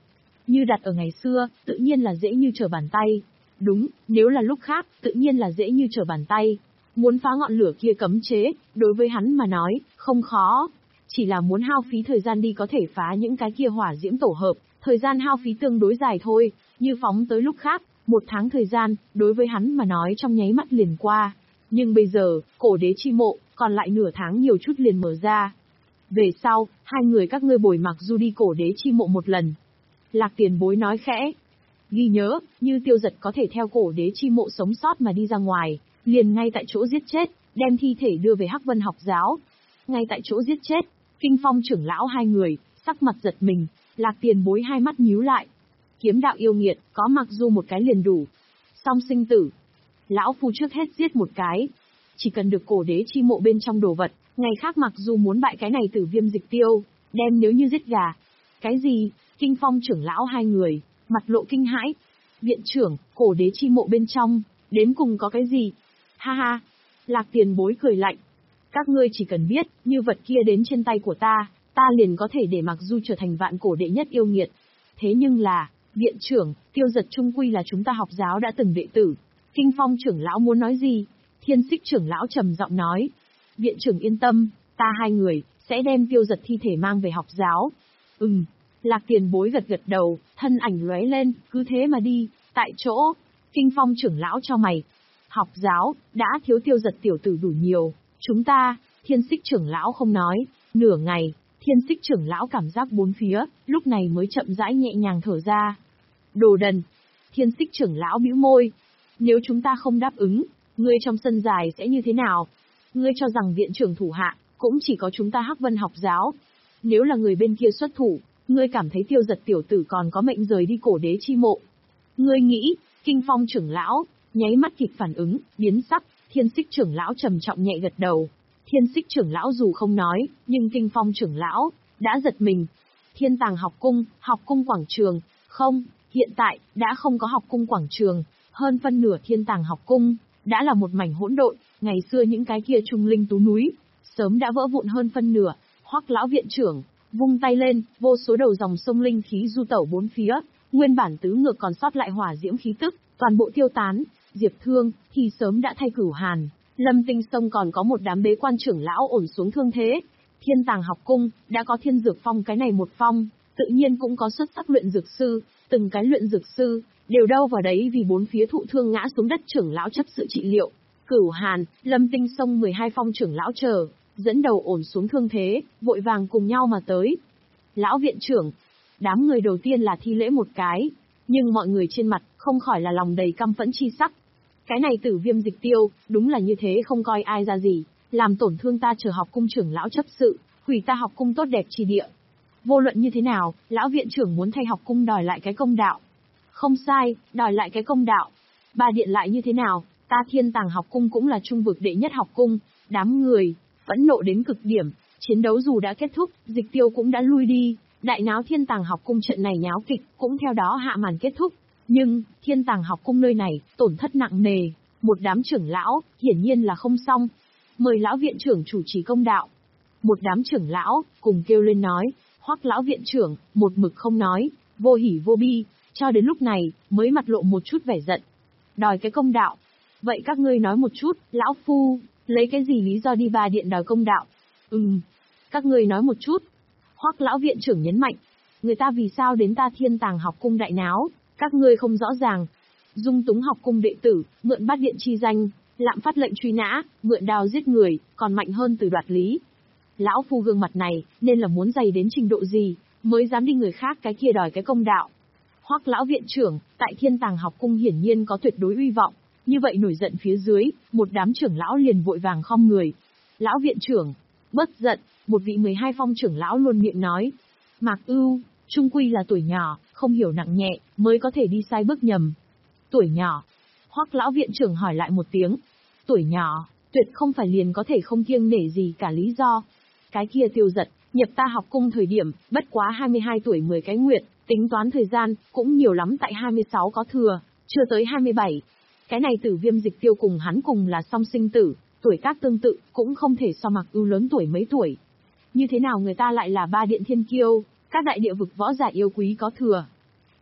Như đặt ở ngày xưa, tự nhiên là dễ như trở bàn tay. Đúng, nếu là lúc khác, tự nhiên là dễ như trở bàn tay. Muốn phá ngọn lửa kia cấm chế, đối với hắn mà nói, không khó. Chỉ là muốn hao phí thời gian đi có thể phá những cái kia hỏa diễm tổ hợp, thời gian hao phí tương đối dài thôi, như phóng tới lúc khác, một tháng thời gian, đối với hắn mà nói trong nháy mắt liền qua. Nhưng bây giờ, cổ đế chi mộ, còn lại nửa tháng nhiều chút liền mở ra. Về sau, hai người các ngươi bồi Mặc Du đi cổ đế chi mộ một lần. Lạc Tiền Bối nói khẽ. Ghi nhớ, như Tiêu Giật có thể theo cổ đế chi mộ sống sót mà đi ra ngoài, liền ngay tại chỗ giết chết, đem thi thể đưa về Hắc Vân học giáo. Ngay tại chỗ giết chết, Kinh Phong trưởng lão hai người, sắc mặt giật mình, Lạc Tiền Bối hai mắt nhíu lại. Kiếm đạo yêu nghiệt, có Mặc Du một cái liền đủ. Song sinh tử. Lão phu trước hết giết một cái. Chỉ cần được cổ đế chi mộ bên trong đồ vật, ngày khác Mặc Du muốn bại cái này Tử Viêm Dịch Tiêu, đem nếu như giết gà. Cái gì? Kinh Phong trưởng lão hai người, mặt lộ kinh hãi. Viện trưởng, cổ đế chi mộ bên trong, đến cùng có cái gì? Ha ha. Lạc Tiền Bối cười lạnh. Các ngươi chỉ cần biết, như vật kia đến trên tay của ta, ta liền có thể để Mặc Du trở thành vạn cổ đệ nhất yêu nghiệt. Thế nhưng là, viện trưởng, Tiêu Giật trung quy là chúng ta học giáo đã từng đệ tử. Kinh Phong trưởng lão muốn nói gì? Thiên Xích trưởng lão trầm giọng nói. Viện trưởng yên tâm, ta hai người, sẽ đem Tiêu Giật thi thể mang về học giáo. Ừm. Lạc Tiền Bối gật gật đầu, thân ảnh lóe lên, cứ thế mà đi, tại chỗ. Kinh Phong trưởng lão cho mày. Học giáo, đã thiếu Tiêu Giật tiểu tử đủ nhiều, chúng ta, Thiên Xích trưởng lão không nói, nửa ngày, Thiên Xích trưởng lão cảm giác bốn phía, lúc này mới chậm rãi nhẹ nhàng thở ra. Đồ đần. Thiên Xích trưởng lão bĩu môi. Nếu chúng ta không đáp ứng, ngươi trong sân dài sẽ như thế nào? Ngươi cho rằng viện trưởng thủ hạ, cũng chỉ có chúng ta Hắc Vân học giáo. Nếu là người bên kia xuất thủ, ngươi cảm thấy Tiêu Giật tiểu tử còn có mệnh rời đi cổ đế chi mộ. Ngươi nghĩ, Kinh Phong trưởng lão, nháy mắt kịp phản ứng, biến sắc, Thiên Xích trưởng lão trầm trọng nhẹ gật đầu. Thiên Xích trưởng lão dù không nói, nhưng Kinh Phong trưởng lão, đã giật mình. Thiên Tàng học cung, học cung quảng trường, không, hiện tại, đã không có học cung quảng trường, hơn phân nửa Thiên Tàng học cung, đã là một mảnh hỗn độn, ngày xưa những cái kia trung linh tú núi, sớm đã vỡ vụn hơn phân nửa. Hoắc lão viện trưởng, vung tay lên, vô số đầu dòng sông linh khí du tẩu bốn phía, nguyên bản tứ ngược còn sót lại hỏa diễm khí tức, toàn bộ tiêu tán. Diệp Thương thì sớm đã thay Cửu Hàn, Lâm Tinh Sông còn có một đám bế quan trưởng lão ổn xuống thương thế. Thiên Tàng học cung đã có Thiên Dược Phong cái này một phong, tự nhiên cũng có xuất sắc luyện dược sư, từng cái luyện dược sư đều đâu vào đấy vì bốn phía thụ thương ngã xuống đất trưởng lão chấp sự trị liệu. Cửu Hàn, Lâm Tinh Sông mười hai phong trưởng lão chờ, dẫn đầu ổn xuống thương thế, vội vàng cùng nhau mà tới. Lão viện trưởng, đám người đầu tiên là thi lễ một cái, nhưng mọi người trên mặt không khỏi là lòng đầy căm phẫn chi sắc. Cái này Tử Viêm Dịch Tiêu, đúng là như thế không coi ai ra gì, làm tổn thương ta chờ học cung trưởng lão chấp sự, hủy ta học cung tốt đẹp chi địa. Vô luận như thế nào, lão viện trưởng muốn thay học cung đòi lại cái công đạo. Không sai, đòi lại cái công đạo. Ba điện lại như thế nào, ta Thiên Tàng học cung cũng là trung vực đệ nhất học cung, đám người phẫn nộ đến cực điểm, chiến đấu dù đã kết thúc, Dịch Tiêu cũng đã lui đi, đại náo Thiên Tàng học cung trận này nháo kịch cũng theo đó hạ màn kết thúc. Nhưng, Thiên Tàng học cung nơi này, tổn thất nặng nề, một đám trưởng lão, hiển nhiên là không xong. Mời lão viện trưởng chủ trì công đạo. Một đám trưởng lão, cùng kêu lên nói, Hoắc lão viện trưởng, một mực không nói, vô hỉ vô bi, cho đến lúc này, mới mặt lộ một chút vẻ giận. Đòi cái công đạo. Vậy các ngươi nói một chút, lão phu, lấy cái gì lý do đi ba điện đòi công đạo? Ừm, các ngươi nói một chút. Hoắc lão viện trưởng nhấn mạnh, người ta vì sao đến ta Thiên Tàng học cung đại náo, các ngươi không rõ ràng. Dung túng học cung đệ tử, mượn bát điện chi danh, lạm phát lệnh truy nã, mượn đao giết người, còn mạnh hơn từ đoạt lý. Lão phu gương mặt này, nên là muốn dày đến trình độ gì, mới dám đi người khác cái kia đòi cái công đạo. Hoắc lão viện trưởng, tại Thiên Tàng học cung hiển nhiên có tuyệt đối uy vọng, như vậy nổi giận phía dưới, một đám trưởng lão liền vội vàng khom người. Lão viện trưởng, bất giận, một vị mười hai phong trưởng lão luôn miệng nói. Mạc Ưu, trung quy là tuổi nhỏ, không hiểu nặng nhẹ, mới có thể đi sai bước nhầm. Tuổi nhỏ. Hoắc lão viện trưởng hỏi lại một tiếng. Tuổi nhỏ, tuyệt không phải liền có thể không kiêng nể gì cả lý do. Cái kia Tiêu Giật, nhập ta học cung thời điểm, bất quá hai mươi hai tuổi mười cái nguyệt, tính toán thời gian, cũng nhiều lắm tại hai mươi sáu có thừa, chưa tới hai mươi bảy. Cái này Tử Viêm Dịch Tiêu cùng hắn cùng là song sinh tử, tuổi tác tương tự, cũng không thể so Mạc Ưu lớn tuổi mấy tuổi. Như thế nào người ta lại là ba điện thiên kiêu, các đại địa vực võ giả yêu quý có thừa.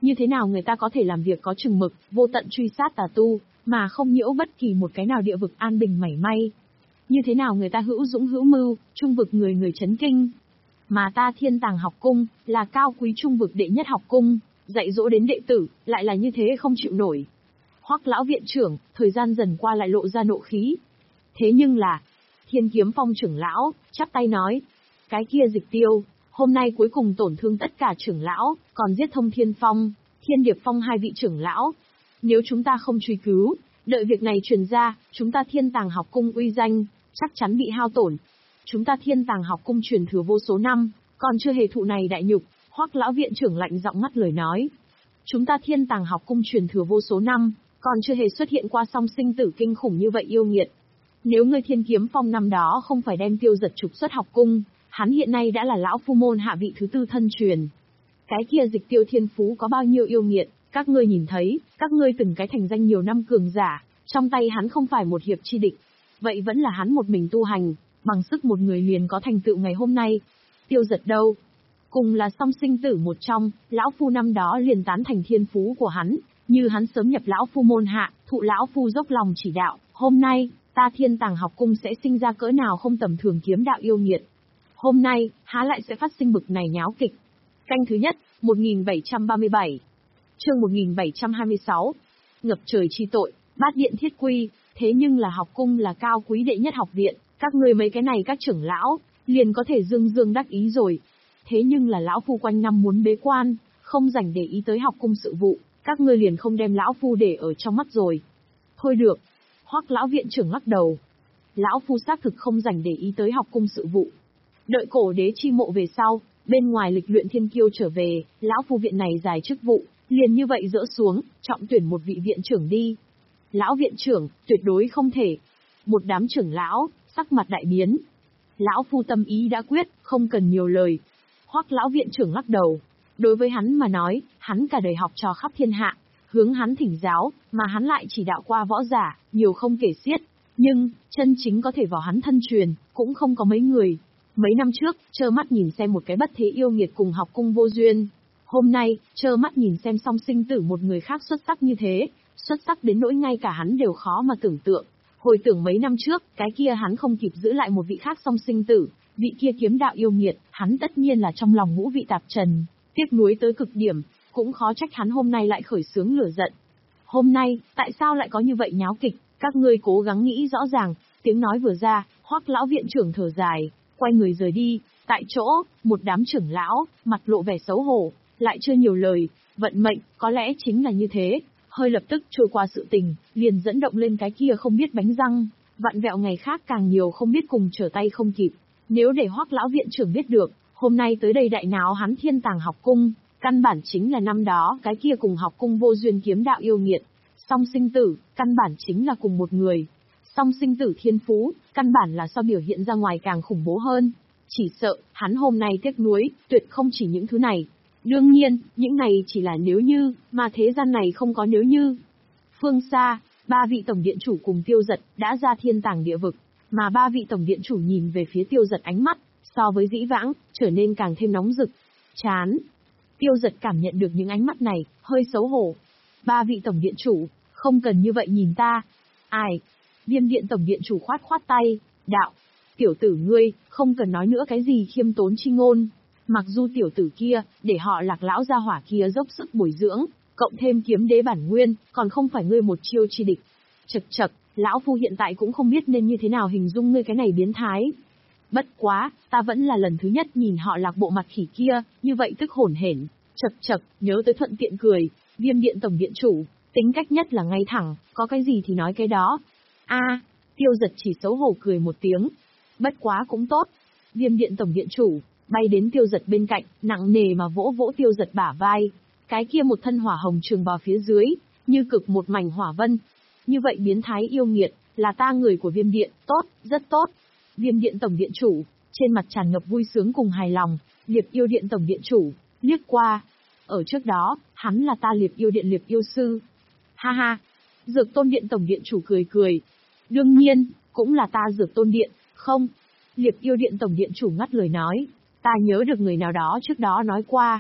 Như thế nào người ta có thể làm việc có chừng mực, vô tận truy sát tà tu, mà không nhiễu bất kỳ một cái nào địa vực an bình mảy may? Như thế nào người ta hữu dũng hữu mưu, trung vực người người chấn kinh? Mà ta Thiên Tàng học cung, là cao quý trung vực đệ nhất học cung, dạy dỗ đến đệ tử, lại là như thế không chịu nổi. Hoắc lão viện trưởng, thời gian dần qua lại lộ ra nộ khí. Thế nhưng là, Thiên Kiếm Phong trưởng lão, chắp tay nói, cái kia Dịch Tiêu, hôm nay cuối cùng tổn thương tất cả trưởng lão, còn giết Thông Thiên Phong, Thiên Điệp Phong hai vị trưởng lão. Nếu chúng ta không truy cứu, đợi việc này truyền ra, chúng ta Thiên Tàng học cung uy danh, chắc chắn bị hao tổn. Chúng ta Thiên Tàng học cung truyền thừa vô số năm, còn chưa hề thụ này đại nhục. Hoắc lão viện trưởng lạnh giọng ngắt lời nói. Chúng ta Thiên Tàng học cung truyền thừa vô số năm, còn chưa hề xuất hiện qua song sinh tử kinh khủng như vậy yêu nghiệt. Nếu ngươi Thiên Kiếm Phong năm đó không phải đem Tiêu Giật trục xuất học cung, hắn hiện nay đã là lão phu môn hạ vị thứ tư thân truyền. Cái kia Dịch Tiêu thiên phú có bao nhiêu yêu nghiệt, các ngươi nhìn thấy, các ngươi từng cái thành danh nhiều năm cường giả, trong tay hắn không phải một hiệp chi địch. Vậy vẫn là hắn một mình tu hành, bằng sức một người liền có thành tựu ngày hôm nay. Tiêu Giật đâu? Cùng là song sinh tử một trong, lão phu năm đó liền tán thành thiên phú của hắn, như hắn sớm nhập lão phu môn hạ, thụ lão phu dốc lòng chỉ đạo, hôm nay, ta Thiên Tàng học cung sẽ sinh ra cỡ nào không tầm thường kiếm đạo yêu nghiệt. Hôm nay, há lại sẽ phát sinh bực này nháo kịch. Canh thứ nhất, một nghìn bảy trăm ba mươi bảy. Chương một nghìn bảy trăm hai mươi sáu. Ngập trời chi tội, bát điện thiết quy, thế nhưng là học cung là cao quý đệ nhất học viện, các ngươi mấy cái này các trưởng lão, liền có thể dương dương đắc ý rồi. Thế nhưng là lão phu quanh năm muốn bế quan, không rảnh để ý tới học cung sự vụ, các ngươi liền không đem lão phu để ở trong mắt rồi. Thôi được. Hoắc lão viện trưởng lắc đầu. Lão phu xác thực không rảnh để ý tới học cung sự vụ. Đợi cổ đế chi mộ về sau, bên ngoài lịch luyện thiên kiêu trở về, lão phu viện này giải chức vụ, liền như vậy dỡ xuống, trọng tuyển một vị viện trưởng đi. Lão viện trưởng, tuyệt đối không thể. Một đám trưởng lão, sắc mặt đại biến. Lão phu tâm ý đã quyết, không cần nhiều lời. Hoắc lão viện trưởng lắc đầu. Đối với hắn mà nói, hắn cả đời học trò khắp thiên hạ, hướng hắn thỉnh giáo, mà hắn lại chỉ đạo qua võ giả, nhiều không kể xiết. Nhưng, chân chính có thể vào hắn thân truyền, cũng không có mấy người. Mấy năm trước, trơ mắt nhìn xem một cái bất thế yêu nghiệt cùng học cung vô duyên. Hôm nay, trơ mắt nhìn xem song sinh tử một người khác xuất sắc như thế, xuất sắc đến nỗi ngay cả hắn đều khó mà tưởng tượng. Hồi tưởng mấy năm trước, cái kia hắn không kịp giữ lại một vị khác song sinh tử, vị kia kiếm đạo yêu nghiệt, hắn tất nhiên là trong lòng ngũ vị tạp trần, tiếc nuối tới cực điểm, cũng khó trách hắn hôm nay lại khởi xướng lửa giận. Hôm nay, tại sao lại có như vậy nháo kịch, các ngươi cố gắng nghĩ rõ ràng. Tiếng nói vừa ra, Hoắc lão viện trưởng thở dài, quay người rời đi. Tại chỗ, một đám trưởng lão, mặt lộ vẻ xấu hổ, lại chưa nhiều lời. Vận mệnh, có lẽ chính là như thế. Hơi lập tức trôi qua sự tình, liền dẫn động lên cái kia không biết bánh răng, vặn vẹo ngày khác càng nhiều không biết cùng trở tay không kịp. Nếu để Hoắc lão viện trưởng biết được, hôm nay tới đây đại náo hắn Thiên Tàng học cung, căn bản chính là năm đó cái kia cùng học cung vô duyên kiếm đạo yêu nghiệt. Song sinh tử, căn bản chính là cùng một người. Song sinh tử thiên phú, căn bản là so biểu hiện ra ngoài càng khủng bố hơn. Chỉ sợ, hắn hôm nay tiếc nuối, tuyệt không chỉ những thứ này. Đương nhiên, những này chỉ là nếu như, mà thế gian này không có nếu như. Phương xa, ba vị tổng điện chủ cùng Tiêu Giật đã ra Thiên Tàng địa vực, mà ba vị tổng điện chủ nhìn về phía Tiêu Giật ánh mắt, so với dĩ vãng, trở nên càng thêm nóng rực. Chán. Tiêu Giật cảm nhận được những ánh mắt này, hơi xấu hổ. Ba vị tổng điện chủ, không cần như vậy nhìn ta. Ai? Viêm điện tổng điện chủ khoát khoát tay, đạo. Tiểu tử ngươi, không cần nói nữa cái gì khiêm tốn chi ngôn. Mặc dù tiểu tử kia, để họ Lạc lão gia hỏa kia dốc sức bồi dưỡng, cộng thêm kiếm đế bản nguyên, còn không phải ngươi một chiêu chi địch. Chậc chậc, lão phu hiện tại cũng không biết nên như thế nào hình dung ngươi cái này biến thái. Bất quá, ta vẫn là lần thứ nhất nhìn họ Lạc bộ mặt khỉ kia, như vậy tức hổn hển. Chậc chậc, nhớ tới thuận tiện cười, Viêm điện tổng điện chủ, tính cách nhất là ngay thẳng, có cái gì thì nói cái đó. A, à, Tiêu Giật chỉ xấu hổ cười một tiếng. Bất quá cũng tốt. Viêm điện tổng điện chủ, bay đến Tiêu Giật bên cạnh, nặng nề mà vỗ vỗ Tiêu Giật bả vai. Cái kia một thân hỏa hồng trường bào phía dưới, như cực một mảnh hỏa vân. Như vậy biến thái yêu nghiệt, là ta người của Viêm điện, tốt, rất tốt. Viêm điện tổng điện chủ, trên mặt tràn ngập vui sướng cùng hài lòng. Liệp yêu điện tổng điện chủ, liếc qua. Ở trước đó, hắn là ta Liệp yêu điện Liệp yêu sư. Ha ha. Dược tôn điện tổng điện chủ cười cười. Đương nhiên, cũng là ta Dược tôn điện, không. Liệp yêu điện tổng điện chủ ngắt lời nói. Ta nhớ được người nào đó trước đó nói qua,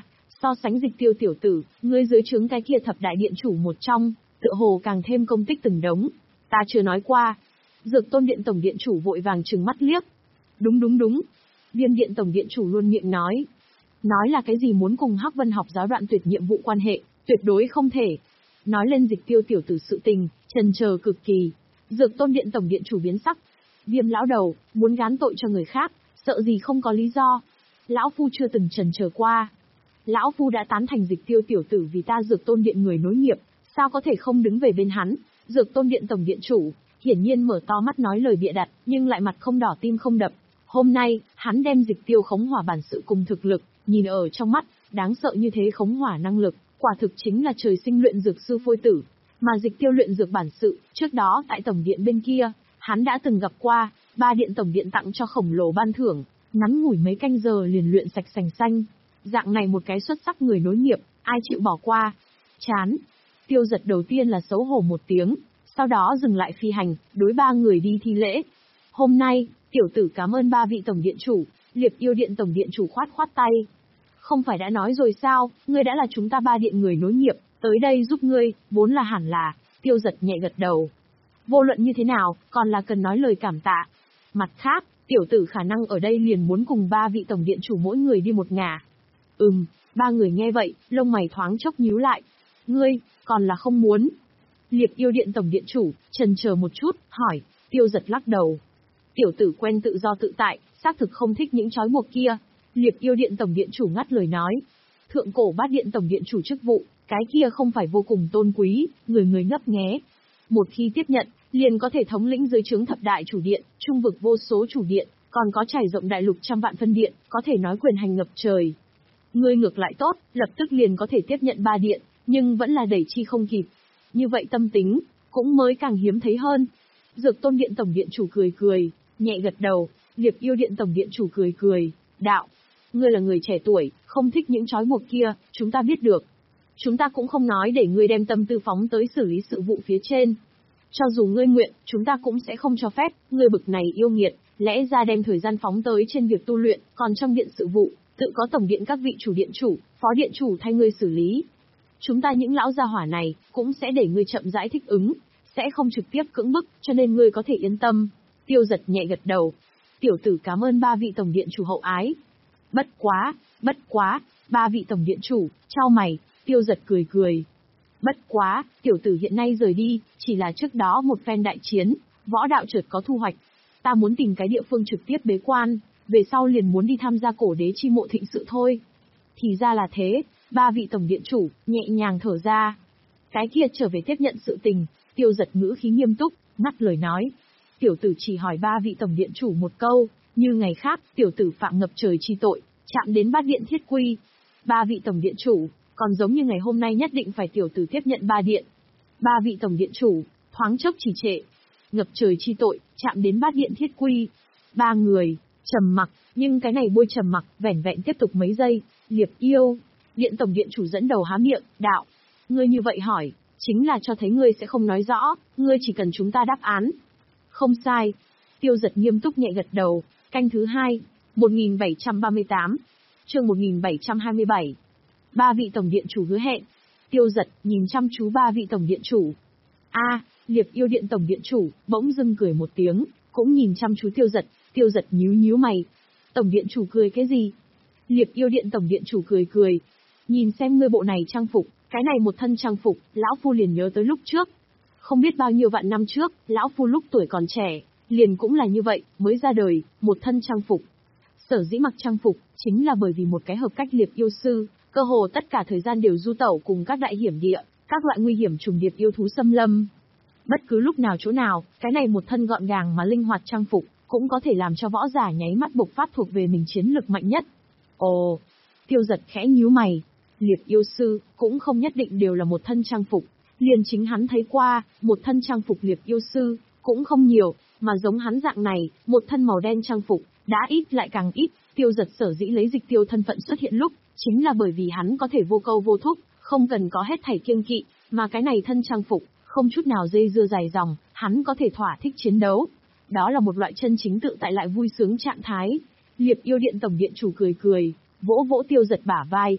So sánh Dịch Tiêu tiểu tử, ngươi dưới trướng cái kia thập đại điện chủ một trong, tựa hồ càng thêm công tích từng đống. Ta chưa nói qua. Dược Tôn Điện tổng điện chủ vội vàng trừng mắt liếc. Đúng đúng đúng. Viêm Điện tổng điện chủ luôn miệng nói. Nói là cái gì muốn cùng Hắc Vân học giáo đoạn tuyệt nhiệm vụ quan hệ, tuyệt đối không thể. Nói lên Dịch Tiêu tiểu tử sự tình, chần chờ cực kỳ. Dược Tôn Điện tổng điện chủ biến sắc. Viêm lão đầu, muốn gán tội cho người khác, sợ gì không có lý do. Lão Phu chưa từng chần chờ qua. Lão Phu đã tán thành Dịch Tiêu tiểu tử vì ta Dược Tôn Điện người nối nghiệp, sao có thể không đứng về bên hắn. Dược Tôn Điện tổng điện chủ, hiển nhiên mở to mắt nói lời bịa đặt, nhưng lại mặt không đỏ tim không đập. Hôm nay, hắn đem Dịch Tiêu khống hỏa bản sự cùng thực lực, nhìn ở trong mắt, đáng sợ như thế khống hỏa năng lực, quả thực chính là trời sinh luyện dược sư phôi tử. Mà Dịch Tiêu luyện dược bản sự, trước đó tại tổng điện bên kia, hắn đã từng gặp qua, ba điện tổng điện tặng cho khổng lồ ban thưởng, ngắn ngủi mấy canh giờ liền luyện sạch sành xanh. Dạng này một cái xuất sắc người nối nghiệp, ai chịu bỏ qua? Chán. Tiêu Giật đầu tiên là xấu hổ một tiếng, sau đó dừng lại phi hành, đối ba người đi thi lễ. Hôm nay, tiểu tử cảm ơn ba vị tổng điện chủ, Liệp Yêu Điện tổng điện chủ khoát khoát tay. Không phải đã nói rồi sao, ngươi đã là chúng ta ba điện người nối nghiệp, tới đây giúp ngươi, vốn là hẳn là. Tiêu Giật nhẹ gật đầu. Vô luận như thế nào, còn là cần nói lời cảm tạ. Mặt khác, tiểu tử khả năng ở đây liền muốn cùng ba vị tổng điện chủ mỗi người đi một ngả. Ừm, ba người nghe vậy, lông mày thoáng chốc nhíu lại. Ngươi, còn là không muốn. Liệp Yêu Điện tổng điện chủ, chần chờ một chút, hỏi. Tiêu Giật lắc đầu. Tiểu tử quen tự do tự tại, xác thực không thích những trói buộc kia. Liệp Yêu Điện tổng điện chủ ngắt lời nói. Thượng cổ bát điện tổng điện chủ chức vụ, cái kia không phải vô cùng tôn quý, người người ngấp nghé. Một khi tiếp nhận, liền có thể thống lĩnh dưới trướng thập đại chủ điện, trung vực vô số chủ điện, còn có trải rộng đại lục trăm vạn phân điện, có thể nói quyền hành ngập trời. Ngươi ngược lại tốt, lập tức liền có thể tiếp nhận ba điện, nhưng vẫn là đẩy chi không kịp. Như vậy tâm tính, cũng mới càng hiếm thấy hơn. Dược Tôn Điện tổng điện chủ cười cười, nhẹ gật đầu. Liệp Yêu Điện tổng điện chủ cười cười, đạo. Ngươi là người trẻ tuổi, không thích những trói buộc kia, chúng ta biết được. Chúng ta cũng không nói để ngươi đem tâm tư phóng tới xử lý sự vụ phía trên. Cho dù ngươi nguyện, chúng ta cũng sẽ không cho phép, ngươi bực này yêu nghiệt, lẽ ra đem thời gian phóng tới trên việc tu luyện, còn trong điện sự vụ, tự có tổng điện các vị chủ điện chủ, phó điện chủ thay ngươi xử lý. Chúng ta những lão gia hỏa này, cũng sẽ để ngươi chậm rãi thích ứng, sẽ không trực tiếp cưỡng bức, cho nên ngươi có thể yên tâm. Tiêu Giật nhẹ gật đầu. Tiểu tử cảm ơn ba vị tổng điện chủ hậu ái. Bất quá, bất quá, ba vị tổng điện chủ, trao mày. Tiêu Giật cười cười. Bất quá, tiểu tử hiện nay rời đi, chỉ là trước đó một phen đại chiến, võ đạo chợt có thu hoạch. Ta muốn tìm cái địa phương trực tiếp bế quan, về sau liền muốn đi tham gia cổ đế chi mộ thịnh sự thôi. Thì ra là thế, ba vị tổng điện chủ, nhẹ nhàng thở ra. Cái kia trở về tiếp nhận sự tình, Tiêu Giật ngữ khí nghiêm túc, ngắt lời nói. Tiểu tử chỉ hỏi ba vị tổng điện chủ một câu, như ngày khác, tiểu tử phạm ngập trời chi tội, chạm đến bát điện thiết quy. Ba vị tổng điện chủ, còn giống như ngày hôm nay nhất định phải tiểu tử tiếp nhận ba điện. Ba vị tổng điện chủ, thoáng chốc trì trệ. Ngập trời chi tội, chạm đến bát điện thiết quy. Ba người, trầm mặc, nhưng cái này bôi trầm mặc, vẻn vẹn tiếp tục mấy giây. Liệp Yêu Điện tổng điện chủ dẫn đầu há miệng, đạo. Ngươi như vậy hỏi, chính là cho thấy ngươi sẽ không nói rõ, ngươi chỉ cần chúng ta đáp án. Không sai. Tiêu Giật nghiêm túc nhẹ gật đầu. Canh thứ hai, một nghìn bảy trăm ba mươi tám, chương một nghìn bảy trăm hai mươi bảy. Ba vị tổng điện chủ hứa hẹn. Tiêu Giật nhìn chăm chú ba vị tổng điện chủ. A, à, Liệp Yêu Điện tổng điện chủ bỗng dưng cười một tiếng, cũng nhìn chăm chú Tiêu Giật. Tiêu Giật nhíu nhíu mày. Tổng điện chủ cười cái gì? Liệp Yêu Điện tổng điện chủ cười cười. Nhìn xem ngươi bộ này trang phục, cái này một thân trang phục, lão phu liền nhớ tới lúc trước. Không biết bao nhiêu vạn năm trước, lão phu lúc tuổi còn trẻ, liền cũng là như vậy, mới ra đời, một thân trang phục. Sở dĩ mặc trang phục, chính là bởi vì một cái hợp cách liệp yêu sư, cơ hồ tất cả thời gian đều du tẩu cùng các đại hiểm địa, các loại nguy hiểm trùng điệp yêu thú xâm lâm. Bất cứ lúc nào chỗ nào, cái này một thân gọn gàng mà linh hoạt trang phục, cũng có thể làm cho võ giả nháy mắt bộc phát thuộc về mình chiến lực mạnh nhất. Ồ, Tiêu Giật khẽ nhíu mày. Liệp yêu sư, cũng không nhất định đều là một thân trang phục. Liền chính hắn thấy qua, một thân trang phục liệp yêu sư, cũng không nhiều, mà giống hắn dạng này, một thân màu đen trang phục, đã ít lại càng ít. Tiêu Giật sở dĩ lấy Dịch Tiêu thân phận xuất hiện lúc, chính là bởi vì hắn có thể vô câu vô thúc, không cần có hết thảy kiêng kỵ, mà cái này thân trang phục, không chút nào dây dưa dài dòng, hắn có thể thỏa thích chiến đấu. Đó là một loại chân chính tự tại lại vui sướng trạng thái. Liệp Yêu Điện tổng điện chủ cười cười, vỗ vỗ Tiêu Giật bả vai.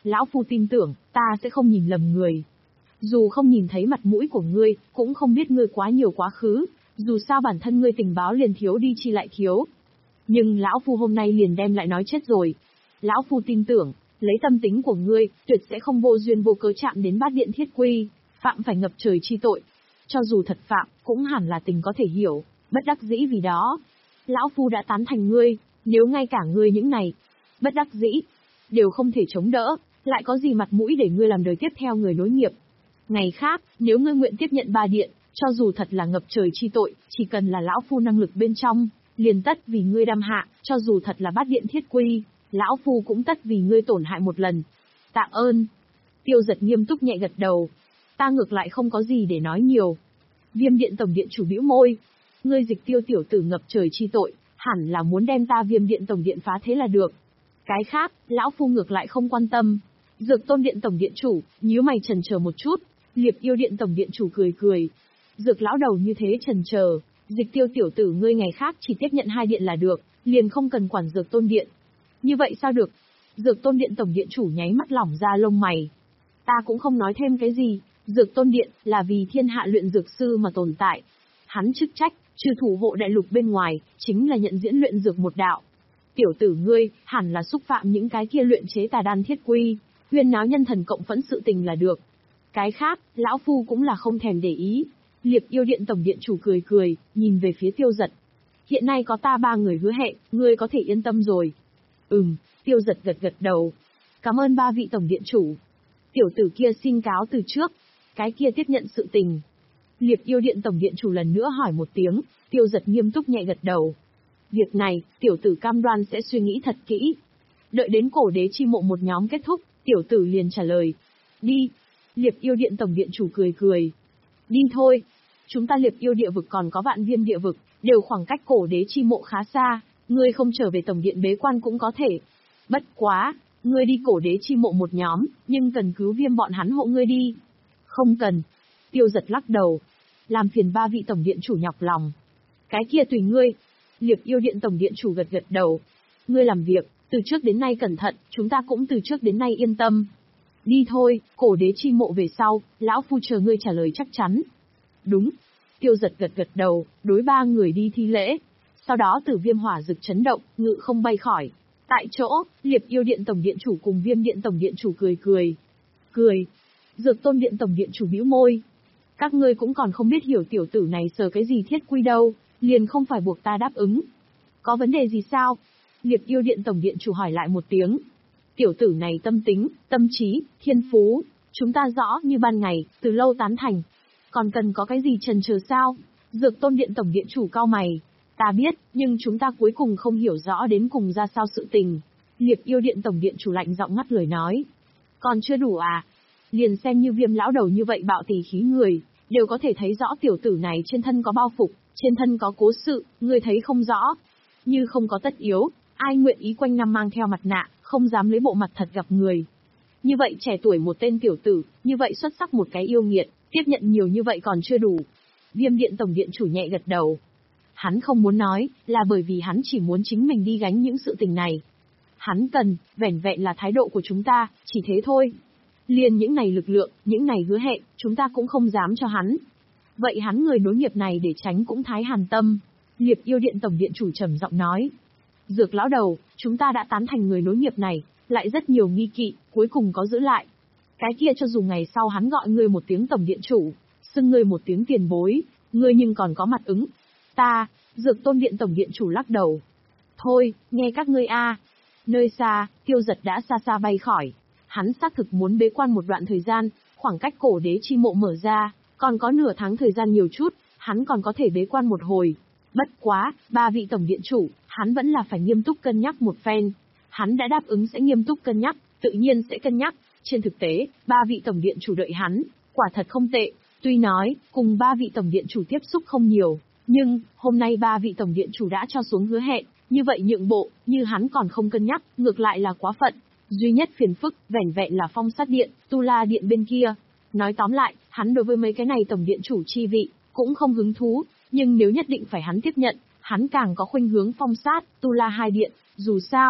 Lão Phu tin tưởng, ta sẽ không nhìn lầm người. Dù không nhìn thấy mặt mũi của ngươi, cũng không biết ngươi quá nhiều quá khứ, dù sao bản thân ngươi tình báo liền thiếu đi chi lại thiếu. Nhưng Lão Phu hôm nay liền đem lại nói chết rồi. Lão Phu tin tưởng, lấy tâm tính của ngươi, tuyệt sẽ không vô duyên vô cớ chạm đến bát điện thiết quy, phạm phải ngập trời chi tội. Cho dù thật phạm, cũng hẳn là tình có thể hiểu, bất đắc dĩ vì đó. Lão Phu đã tán thành ngươi, nếu ngay cả ngươi những này, bất đắc dĩ, đều không thể chống đỡ, lại có gì mặt mũi để ngươi làm đời tiếp theo người nối nghiệp. Ngày khác, nếu ngươi nguyện tiếp nhận ba điện, cho dù thật là ngập trời chi tội, chỉ cần là Lão Phu năng lực bên trong, liền tất vì ngươi đam hạ, cho dù thật là bát điện thiết quy, Lão Phu cũng tất vì ngươi tổn hại một lần. Tạ ơn. Tiêu Giật nghiêm túc nhẹ gật đầu. Ta ngược lại không có gì để nói nhiều. Viêm điện tổng điện chủ bĩu môi. Ngươi Dịch Tiêu tiểu tử ngập trời chi tội, hẳn là muốn đem ta Viêm điện tổng điện phá thế là được. Cái khác, Lão Phu ngược lại không quan tâm. Dược Tôn điện tổng điện chủ, nhíu mày chần chờ một chút. Liệp Yêu điện tổng điện chủ cười cười. Dược lão đầu như thế chần chờ, Dịch Tiêu tiểu tử ngươi ngày khác chỉ tiếp nhận hai điện là được, liền không cần quản Dược Tôn điện. Như vậy sao được? Dược Tôn điện tổng điện chủ nháy mắt lỏng ra lông mày. Ta cũng không nói thêm cái gì, Dược Tôn điện là vì thiên hạ luyện dược sư mà tồn tại. Hắn chức trách, trừ thủ hộ đại lục bên ngoài, chính là nhận diễn luyện dược một đạo. Tiểu tử ngươi, hẳn là xúc phạm những cái kia luyện chế tà đan thiết quy, huyên náo nhân thần cộng phẫn sự tình là được. Cái khác, Lão Phu cũng là không thèm để ý. Liệp Yêu điện tổng điện chủ cười cười, nhìn về phía Tiêu Giật. Hiện nay có ta ba người hứa hẹn, ngươi có thể yên tâm rồi. Ừm, Tiêu Giật gật gật đầu. Cảm ơn ba vị tổng điện chủ. Tiểu tử kia xin cáo từ trước. Cái kia tiếp nhận sự tình. Liệp Yêu điện tổng điện chủ lần nữa hỏi một tiếng, Tiêu Giật nghiêm túc nhẹ gật đầu. Việc này, tiểu tử cam đoan sẽ suy nghĩ thật kỹ. Đợi đến cổ đế chi mộ một nhóm kết thúc, tiểu tử liền trả lời. Đi. Liệp Yêu điện tổng điện chủ cười cười. Đi thôi. Chúng ta Liệp Yêu địa vực còn có Vạn Viêm địa vực, đều khoảng cách cổ đế chi mộ khá xa, ngươi không trở về tổng điện bế quan cũng có thể. Bất quá, ngươi đi cổ đế chi mộ một nhóm, nhưng cần cứu Viêm bọn hắn hộ ngươi đi. Không cần. Tiêu Giật lắc đầu. Làm phiền ba vị tổng điện chủ nhọc lòng. Cái kia tùy ngươi. Liệp Yêu điện tổng điện chủ gật gật đầu. Ngươi làm việc, từ trước đến nay cẩn thận, chúng ta cũng từ trước đến nay yên tâm. Đi thôi, cổ đế chi mộ về sau, Lão Phu chờ ngươi trả lời chắc chắn. Đúng. Tiêu Giật gật gật đầu, đối ba người đi thi lễ. Sau đó Tử Viêm hỏa dực chấn động, ngự không bay khỏi. Tại chỗ, Liệp Yêu điện tổng điện chủ cùng Viêm điện tổng điện chủ cười cười. Cười. Dược Tôn điện tổng điện chủ bĩu môi. Các ngươi cũng còn không biết hiểu tiểu tử này sờ cái gì thiết quy đâu, liền không phải buộc ta đáp ứng. Có vấn đề gì sao? Liệp Yêu điện tổng điện chủ hỏi lại một tiếng. Tiểu tử này tâm tính, tâm trí, thiên phú, chúng ta rõ như ban ngày, từ lâu tán thành. Còn cần có cái gì chần chờ sao? Dược Tôn điện tổng điện chủ cau mày. Ta biết, nhưng chúng ta cuối cùng không hiểu rõ đến cùng ra sao sự tình. Liệp Yêu điện tổng điện chủ lạnh giọng ngắt lời nói. Còn chưa đủ à? Liền xem như Viêm lão đầu như vậy bạo tỷ khí người, đều có thể thấy rõ tiểu tử này trên thân có bao phục, trên thân có cố sự, người thấy không rõ. Như không có tất yếu, ai nguyện ý quanh năm mang theo mặt nạ, không dám lấy bộ mặt thật gặp người. Như vậy trẻ tuổi một tên tiểu tử, như vậy xuất sắc một cái yêu nghiệt, tiếp nhận nhiều như vậy còn chưa đủ. Viêm điện tổng điện chủ nhẹ gật đầu. Hắn không muốn nói, là bởi vì hắn chỉ muốn chính mình đi gánh những sự tình này. Hắn cần, vẻn vẹn là thái độ của chúng ta, chỉ thế thôi. Liền những này lực lượng, những này hứa hẹn, chúng ta cũng không dám cho hắn. Vậy hắn người nối nghiệp này để tránh cũng thái hàn tâm. Liệp Yêu điện tổng điện chủ trầm giọng nói. Dược lão đầu, chúng ta đã tán thành người nối nghiệp này, lại rất nhiều nghi kỵ, cuối cùng có giữ lại. Cái kia cho dù ngày sau hắn gọi ngươi một tiếng tổng điện chủ, xưng ngươi một tiếng tiền bối, ngươi nhưng còn có mặt ứng. Ta, Dược Tôn điện tổng điện chủ lắc đầu. Thôi, nghe các ngươi a. Nơi xa, Tiêu Giật đã xa xa bay khỏi. Hắn xác thực muốn bế quan một đoạn thời gian, khoảng cách cổ đế chi mộ mở ra, còn có nửa tháng thời gian nhiều chút, hắn còn có thể bế quan một hồi. Bất quá, ba vị tổng điện chủ, hắn vẫn là phải nghiêm túc cân nhắc một phen. Hắn đã đáp ứng sẽ nghiêm túc cân nhắc, tự nhiên sẽ cân nhắc. Trên thực tế, ba vị tổng điện chủ đợi hắn, quả thật không tệ. Tuy nói, cùng ba vị tổng điện chủ tiếp xúc không nhiều, nhưng, hôm nay ba vị tổng điện chủ đã cho xuống hứa hẹn, như vậy nhượng bộ, như hắn còn không cân nhắc, ngược lại là quá phận. Duy nhất phiền phức, vẻn vẹn là Phong Sát điện, Tu La điện bên kia. Nói tóm lại, hắn đối với mấy cái này tổng điện chủ chi vị, cũng không hứng thú, nhưng nếu nhất định phải hắn tiếp nhận, hắn càng có khuynh hướng Phong Sát, Tu La hai điện, dù sao,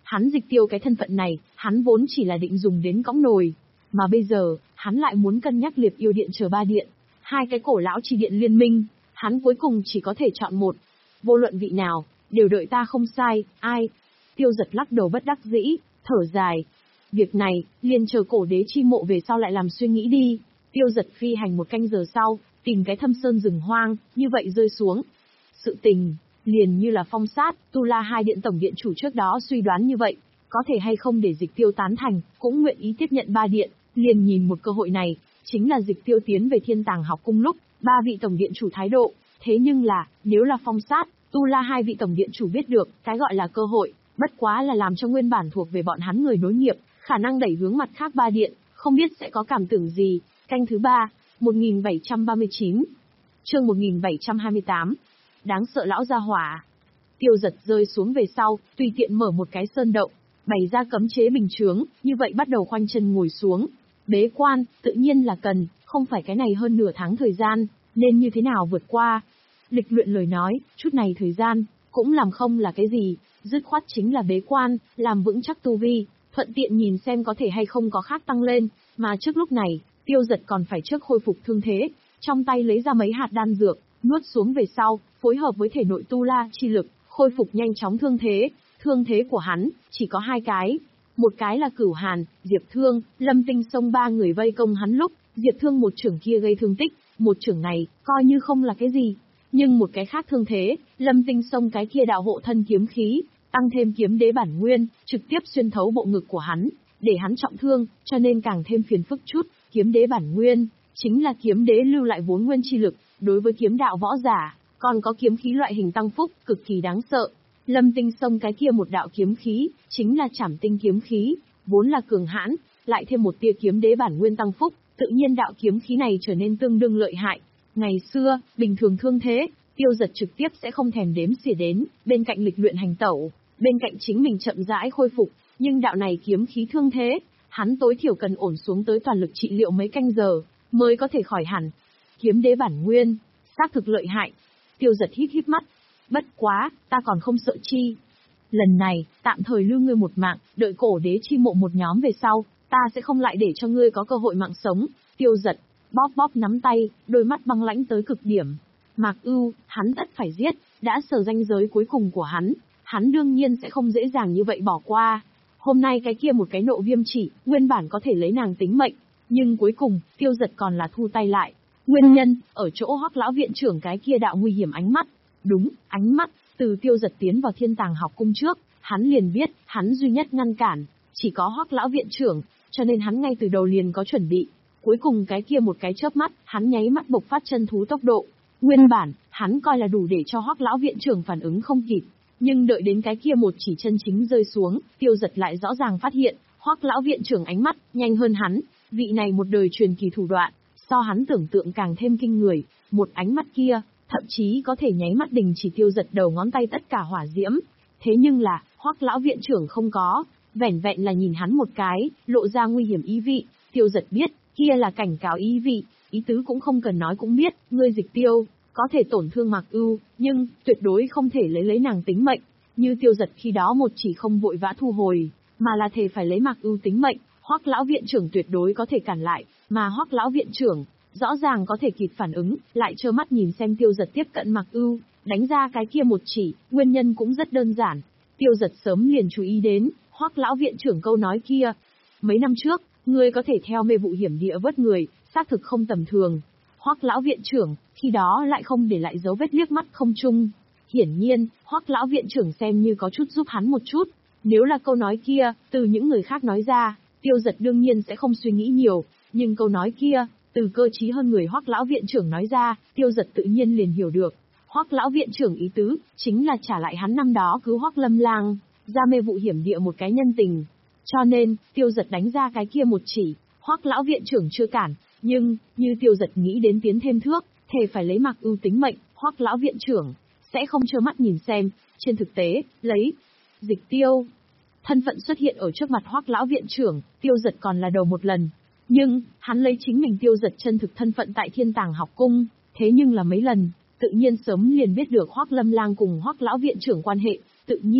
Hắn Dịch Tiêu cái thân phận này, hắn vốn chỉ là định dùng đến cõng nồi. Mà bây giờ, hắn lại muốn cân nhắc Liệp Yêu Điện chờ ba điện. Hai cái cổ lão chi điện liên minh, hắn cuối cùng chỉ có thể chọn một. Vô luận vị nào, đều đợi ta không sai, ai? Tiêu Giật lắc đầu bất đắc dĩ, thở dài. Việc này, liền chờ cổ đế chi mộ về sau lại làm suy nghĩ đi. Tiêu Giật phi hành một canh giờ sau, tìm cái thâm sơn rừng hoang, như vậy rơi xuống. Sự tình, liền như là phong sát, Tu La hai điện tổng điện chủ trước đó suy đoán như vậy, có thể hay không để Dịch Tiêu tán thành, cũng nguyện ý tiếp nhận ba điện, liền nhìn một cơ hội này, chính là Dịch Tiêu tiến về Thiên Tàng học cung lúc, ba vị tổng điện chủ thái độ, thế nhưng là, nếu là phong sát, Tu La hai vị tổng điện chủ biết được, cái gọi là cơ hội, bất quá là làm cho nguyên bản thuộc về bọn hắn người nối nghiệp, khả năng đẩy hướng mặt khác ba điện, không biết sẽ có cảm tưởng gì. Canh thứ ba, một nghìn bảy trăm ba mươi chín. Chương một nghìn bảy trăm hai mươi tám. Đáng sợ lão gia hỏa. Tiêu Giật rơi xuống về sau, tùy tiện mở một cái sơn động, bày ra cấm chế bình chướng, như vậy bắt đầu khoanh chân ngồi xuống. Bế quan, tự nhiên là cần, không phải cái này hơn nửa tháng thời gian, nên như thế nào vượt qua. Lịch luyện lời nói, chút này thời gian, cũng làm không là cái gì, dứt khoát chính là bế quan, làm vững chắc tu vi, thuận tiện nhìn xem có thể hay không có khác tăng lên, mà trước lúc này, Tiêu Giật còn phải trước khôi phục thương thế, trong tay lấy ra mấy hạt đan dược, nuốt xuống về sau, phối hợp với thể nội tu la chi lực, khôi phục nhanh chóng thương thế. Thương thế của hắn, chỉ có hai cái. Một cái là Cửu Hàn, Diệp Thương, Lâm Tinh Sông ba người vây công hắn lúc, Diệp Thương một chưởng kia gây thương tích, một chưởng này, coi như không là cái gì. Nhưng một cái khác thương thế, Lâm Tinh Sông cái kia đạo hộ thân kiếm khí, tăng thêm kiếm đế bản nguyên, trực tiếp xuyên thấu bộ ngực của hắn, để hắn trọng thương, cho nên càng thêm phiền phức chút. Kiếm đế bản nguyên, chính là kiếm đế lưu lại vốn nguyên chi lực, đối với kiếm đạo võ giả, còn có kiếm khí loại hình tăng phúc, cực kỳ đáng sợ. Lâm Tinh Sông cái kia một đạo kiếm khí, chính là Trảm Tinh kiếm khí, vốn là cường hãn, lại thêm một tia kiếm đế bản nguyên tăng phúc, tự nhiên đạo kiếm khí này trở nên tương đương lợi hại. Ngày xưa, bình thường thương thế, Tiêu Giật trực tiếp sẽ không thèm đếm xỉa đến, bên cạnh lịch luyện hành tẩu, bên cạnh chính mình chậm rãi khôi phục, nhưng đạo này kiếm khí thương thế, hắn tối thiểu cần ổn xuống tới toàn lực trị liệu mấy canh giờ, mới có thể khỏi hẳn. Kiếm đế bản nguyên, xác thực lợi hại. Tiêu Giật hít hít mắt. Bất quá, ta còn không sợ chi. Lần này, tạm thời lưu ngươi một mạng, đợi cổ đế chi mộ một nhóm về sau, ta sẽ không lại để cho ngươi có cơ hội mạng sống. Tiêu Giật, bóp bóp nắm tay, đôi mắt băng lãnh tới cực điểm. Mạc Ưu, hắn tất phải giết, đã sở ranh giới cuối cùng của hắn, hắn đương nhiên sẽ không dễ dàng như vậy bỏ qua. Hôm nay cái kia một cái nộ viêm chỉ, nguyên bản có thể lấy nàng tính mệnh, nhưng cuối cùng, Tiêu Giật còn là thu tay lại. Nguyên nhân, ở chỗ Hoắc lão viện trưởng cái kia đạo nguy hiểm ánh mắt. Đúng, ánh mắt, từ Tiêu Giật tiến vào Thiên Tàng học cung trước, hắn liền biết, hắn duy nhất ngăn cản, chỉ có Hoắc lão viện trưởng, cho nên hắn ngay từ đầu liền có chuẩn bị. Cuối cùng cái kia một cái chớp mắt, hắn nháy mắt bộc phát chân thú tốc độ. Nguyên bản, hắn coi là đủ để cho Hoắc lão viện trưởng phản ứng không kịp, nhưng đợi đến cái kia một chỉ chân chính rơi xuống, Tiêu Giật lại rõ ràng phát hiện, Hoắc lão viện trưởng ánh mắt nhanh hơn hắn, vị này một đời truyền kỳ thủ đoạn, so hắn tưởng tượng càng thêm kinh người, một ánh mắt kia, thậm chí có thể nháy mắt đình chỉ Tiêu Giật đầu ngón tay tất cả hỏa diễm. Thế nhưng là, Hoắc lão viện trưởng không có, vẻn vẹn là nhìn hắn một cái, lộ ra nguy hiểm ý vị, Tiêu Giật biết, kia là cảnh cáo ý vị, ý tứ cũng không cần nói cũng biết, ngươi Dịch Tiêu, có thể tổn thương Mạc Ưu, nhưng tuyệt đối không thể lấy lấy nàng tính mệnh. Như Tiêu Giật khi đó một chỉ không vội vã thu hồi, mà là thề phải lấy Mạc Ưu tính mệnh, Hoắc lão viện trưởng tuyệt đối có thể cản lại, mà Hoắc lão viện trưởng rõ ràng có thể kịp phản ứng, lại trơ mắt nhìn xem Tiêu Giật tiếp cận Mạc Ưu, đánh ra cái kia một chỉ, nguyên nhân cũng rất đơn giản. Tiêu Giật sớm liền chú ý đến, Hoắc lão viện trưởng câu nói kia. Mấy năm trước, ngươi có thể theo mê vụ hiểm địa vớt người, xác thực không tầm thường. Hoắc lão viện trưởng, khi đó lại không để lại dấu vết liếc mắt không chung. Hiển nhiên, Hoắc lão viện trưởng xem như có chút giúp hắn một chút. Nếu là câu nói kia, từ những người khác nói ra, Tiêu Giật đương nhiên sẽ không suy nghĩ nhiều, nhưng câu nói kia, từ cơ trí hơn người Hoắc lão viện trưởng nói ra, Tiêu Giật tự nhiên liền hiểu được. Hoắc lão viện trưởng ý tứ, chính là trả lại hắn năm đó cứu Hoắc Lâm Lang, ra mê vụ hiểm địa một cái nhân tình. Cho nên, Tiêu Giật đánh ra cái kia một chỉ, Hoắc lão viện trưởng chưa cản, nhưng, như Tiêu Giật nghĩ đến tiến thêm thước, thề phải lấy Mạc Ưu tính mệnh, Hoắc lão viện trưởng sẽ không trơ mắt nhìn xem, trên thực tế, lấy Dịch Tiêu thân phận xuất hiện ở trước mặt Hoắc lão viện trưởng, Tiêu Giật còn là đầu một lần. Nhưng, hắn lấy chính mình Tiêu Giật chân thực thân phận tại Thiên Tàng học cung, thế nhưng là mấy lần, tự nhiên sớm liền biết được Hoắc Lâm Lang cùng Hoắc lão viện trưởng quan hệ, tự nhiên,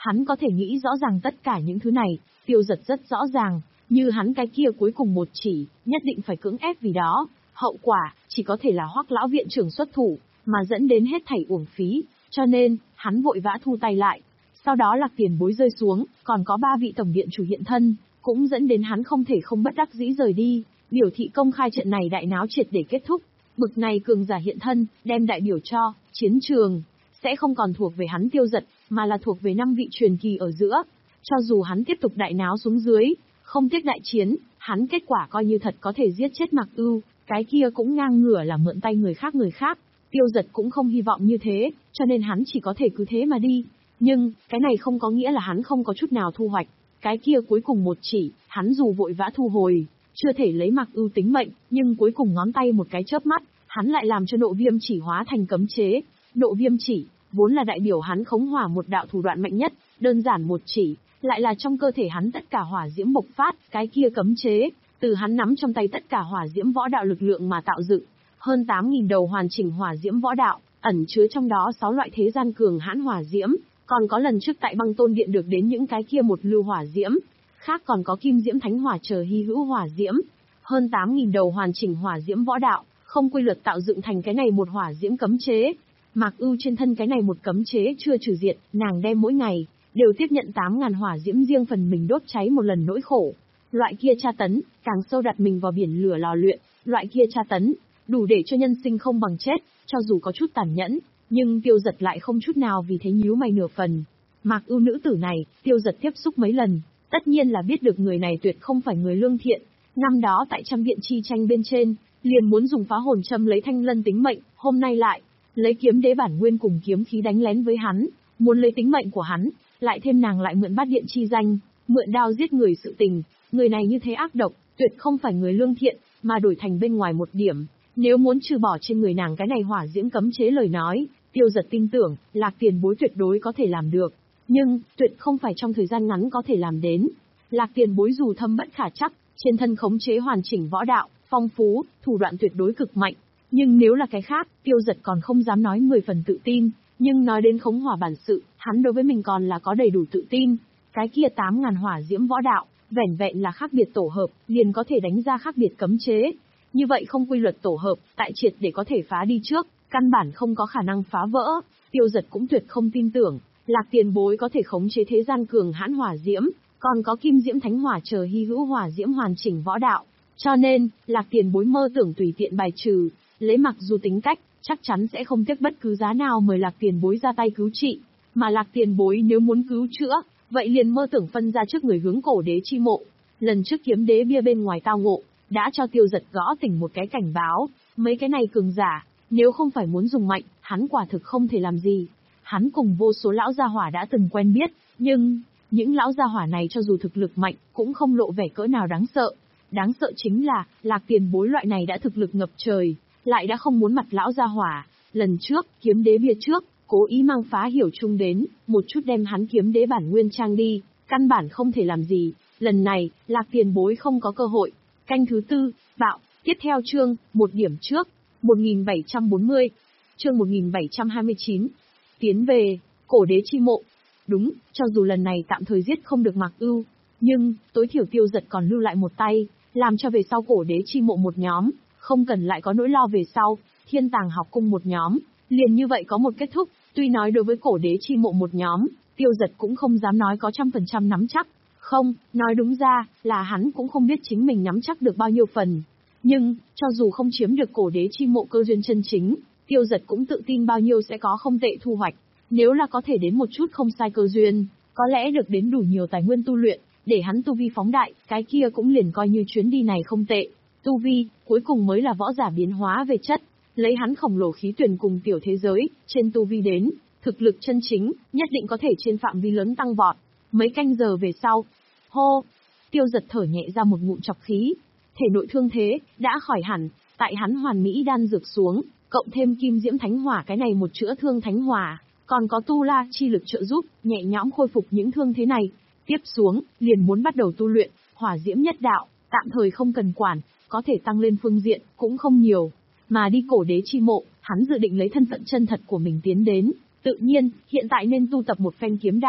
Hắn có thể nghĩ rõ ràng tất cả những thứ này, Tiêu Dật rất rõ ràng, như hắn cái kia cuối cùng một chỉ, nhất định phải cưỡng ép vì đó, hậu quả, chỉ có thể là Hoắc lão viện trưởng xuất thủ, mà dẫn đến hết thảy uổng phí, cho nên, hắn vội vã thu tay lại. Sau đó Lạc Tiền Bối rơi xuống, còn có ba vị tổng điện chủ hiện thân, cũng dẫn đến hắn không thể không bất đắc dĩ rời đi, biểu thị công khai trận này đại náo triệt để kết thúc. Bực này cường giả hiện thân, đem đại biểu cho chiến trường, sẽ không còn thuộc về hắn Tiêu Dật, mà là thuộc về năm vị truyền kỳ ở giữa. Cho dù hắn tiếp tục đại náo xuống dưới, không tiếc đại chiến, hắn kết quả coi như thật có thể giết chết Mạc Ưu, cái kia cũng ngang ngửa là mượn tay người khác người khác. Tiêu Dật cũng không hy vọng như thế, cho nên hắn chỉ có thể cứ thế mà đi. Nhưng, cái này không có nghĩa là hắn không có chút nào thu hoạch. Cái kia cuối cùng một chỉ, hắn dù vội vã thu hồi, chưa thể lấy Mạc Ưu tính mệnh, nhưng cuối cùng ngón tay một cái chớp mắt, hắn lại làm cho nộ viêm chỉ hóa thành cấm chế. Nộ viêm chỉ, vốn là đại biểu hắn khống hỏa một đạo thủ đoạn mạnh nhất, đơn giản một chỉ, lại là trong cơ thể hắn tất cả hỏa diễm bộc phát, cái kia cấm chế, từ hắn nắm trong tay tất cả hỏa diễm võ đạo lực lượng mà tạo dựng, hơn tám nghìn đầu hoàn chỉnh hỏa diễm võ đạo, ẩn chứa trong đó sáu loại thế gian cường hãn hỏa diễm, còn có lần trước tại Băng Tôn Điện được đến những cái kia một lưu hỏa diễm, khác còn có kim diễm thánh hỏa chờ hy hữu hỏa diễm, hơn tám nghìn đầu hoàn chỉnh hỏa diễm võ đạo, không quy luật tạo dựng thành cái này một hỏa diễm cấm chế. Mạc Ưu trên thân cái này một cấm chế chưa trừ diệt, nàng đem mỗi ngày đều tiếp nhận tám ngàn hỏa diễm riêng phần mình đốt cháy một lần nỗi khổ. Loại kia tra tấn, càng sâu đặt mình vào biển lửa lò luyện, loại kia tra tấn, đủ để cho nhân sinh không bằng chết, cho dù có chút tàn nhẫn, nhưng Tiêu Dật lại không chút nào vì thế nhíu mày nửa phần. Mạc Ưu nữ tử này, Tiêu Dật tiếp xúc mấy lần, tất nhiên là biết được người này tuyệt không phải người lương thiện. Năm đó tại Trăm Viện chi tranh bên trên, liền muốn dùng phá hồn châm lấy Thanh Lân tính mệnh, hôm nay lại lấy kiếm đế bản nguyên cùng kiếm khí đánh lén với hắn, muốn lấy tính mệnh của hắn, lại thêm nàng lại mượn bát điện chi danh, mượn đao giết người sự tình, người này như thế ác độc, tuyệt không phải người lương thiện, mà đổi thành bên ngoài một điểm, nếu muốn trừ bỏ trên người nàng cái này hỏa diễm cấm chế lời nói, Tiêu Dật tin tưởng, Lạc Tiền Bối tuyệt đối có thể làm được, nhưng tuyệt không phải trong thời gian ngắn có thể làm đến. Lạc Tiền Bối dù thâm bất khả trắc, trên thân khống chế hoàn chỉnh võ đạo, phong phú, thủ đoạn tuyệt đối cực mạnh, nhưng nếu là cái khác, Tiêu Dật còn không dám nói mười phần tự tin, nhưng nói đến khống hỏa bản sự, hắn đối với mình còn là có đầy đủ tự tin. Cái kia tám ngàn hỏa diễm võ đạo, vẻn vẹn là khác biệt tổ hợp, liền có thể đánh ra khác biệt cấm chế. Như vậy không quy luật tổ hợp, tại triệt để có thể phá đi trước, căn bản không có khả năng phá vỡ. Tiêu Dật cũng tuyệt không tin tưởng, Lạc Tiền Bối có thể khống chế thế gian cường hãn hỏa diễm, còn có kim diễm thánh hỏa chờ hy hữu hỏa diễm hoàn chỉnh võ đạo. Cho nên, Lạc Tiền Bối mơ tưởng tùy tiện bài trừ, lấy Mặc dù tính cách, chắc chắn sẽ không tiếc bất cứ giá nào mời Lạc Tiền Bối ra tay cứu trị. Mà Lạc Tiền Bối nếu muốn cứu chữa, vậy liền mơ tưởng phân ra trước người hướng cổ đế chi mộ. Lần trước kiếm đế bia bên ngoài tao ngộ, đã cho Tiêu Dật gõ tỉnh một cái cảnh báo, mấy cái này cường giả, nếu không phải muốn dùng mạnh, hắn quả thực không thể làm gì. Hắn cùng vô số lão gia hỏa đã từng quen biết, nhưng, những lão gia hỏa này cho dù thực lực mạnh, cũng không lộ vẻ cỡ nào đáng sợ. Đáng sợ chính là, Lạc Tiền Bối loại này đã thực lực ngập trời, lại đã không muốn mặt lão gia hỏa. Lần trước, kiếm đế bia trước, cố ý mang phá hiểu chung đến, một chút đem hắn kiếm đế bản nguyên trang đi, căn bản không thể làm gì. Lần này, Lạc Tiền Bối không có cơ hội. Canh thứ tư, bạo, tiếp theo chương, một điểm trước, một nghìn bảy trăm bốn mươi, chương một nghìn bảy trăm hai mươi chín, tiến về, cổ đế chi mộ. Đúng, cho dù lần này tạm thời giết không được Mạc Ưu, nhưng, tối thiểu Tiêu Dật còn lưu lại một tay, làm cho về sau cổ đế chi mộ một nhóm, không cần lại có nỗi lo về sau, thiên tàng học cung một nhóm, liền như vậy có một kết thúc. Tuy nói đối với cổ đế chi mộ một nhóm, Tiêu Dật cũng không dám nói có trăm phần trăm nắm chắc. Không, nói đúng ra, là hắn cũng không biết chính mình nắm chắc được bao nhiêu phần. Nhưng, cho dù không chiếm được cổ đế chi mộ cơ duyên chân chính, Tiêu Dật cũng tự tin bao nhiêu sẽ có không tệ thu hoạch. Nếu là có thể đến một chút không sai cơ duyên, có lẽ được đến đủ nhiều tài nguyên tu luyện, để hắn tu vi phóng đại, cái kia cũng liền coi như chuyến đi này không tệ. Tu vi, cuối cùng mới là võ giả biến hóa về chất. Lấy hắn khổng lồ khí tuyển cùng tiểu thế giới, trên tu vi đến, thực lực chân chính, nhất định có thể trên phạm vi lớn tăng vọt. Mấy canh giờ về sau, hô, Tiêu Dật thở nhẹ ra một ngụm trọc khí, thể nội thương thế, đã khỏi hẳn, tại hắn hoàn mỹ đan dược xuống, cộng thêm kim diễm thánh hỏa cái này một chữa thương thánh hỏa, còn có tu la chi lực trợ giúp, nhẹ nhõm khôi phục những thương thế này. Tiếp xuống, liền muốn bắt đầu tu luyện, hỏa diễm nhất đạo, tạm thời không cần quản, có thể tăng lên phương diện, cũng không nhiều. Mà đi cổ đế chi mộ, hắn dự định lấy thân phận chân thật của mình tiến đến. Tự nhiên, hiện tại nên tu tập một phen kiếm đạo,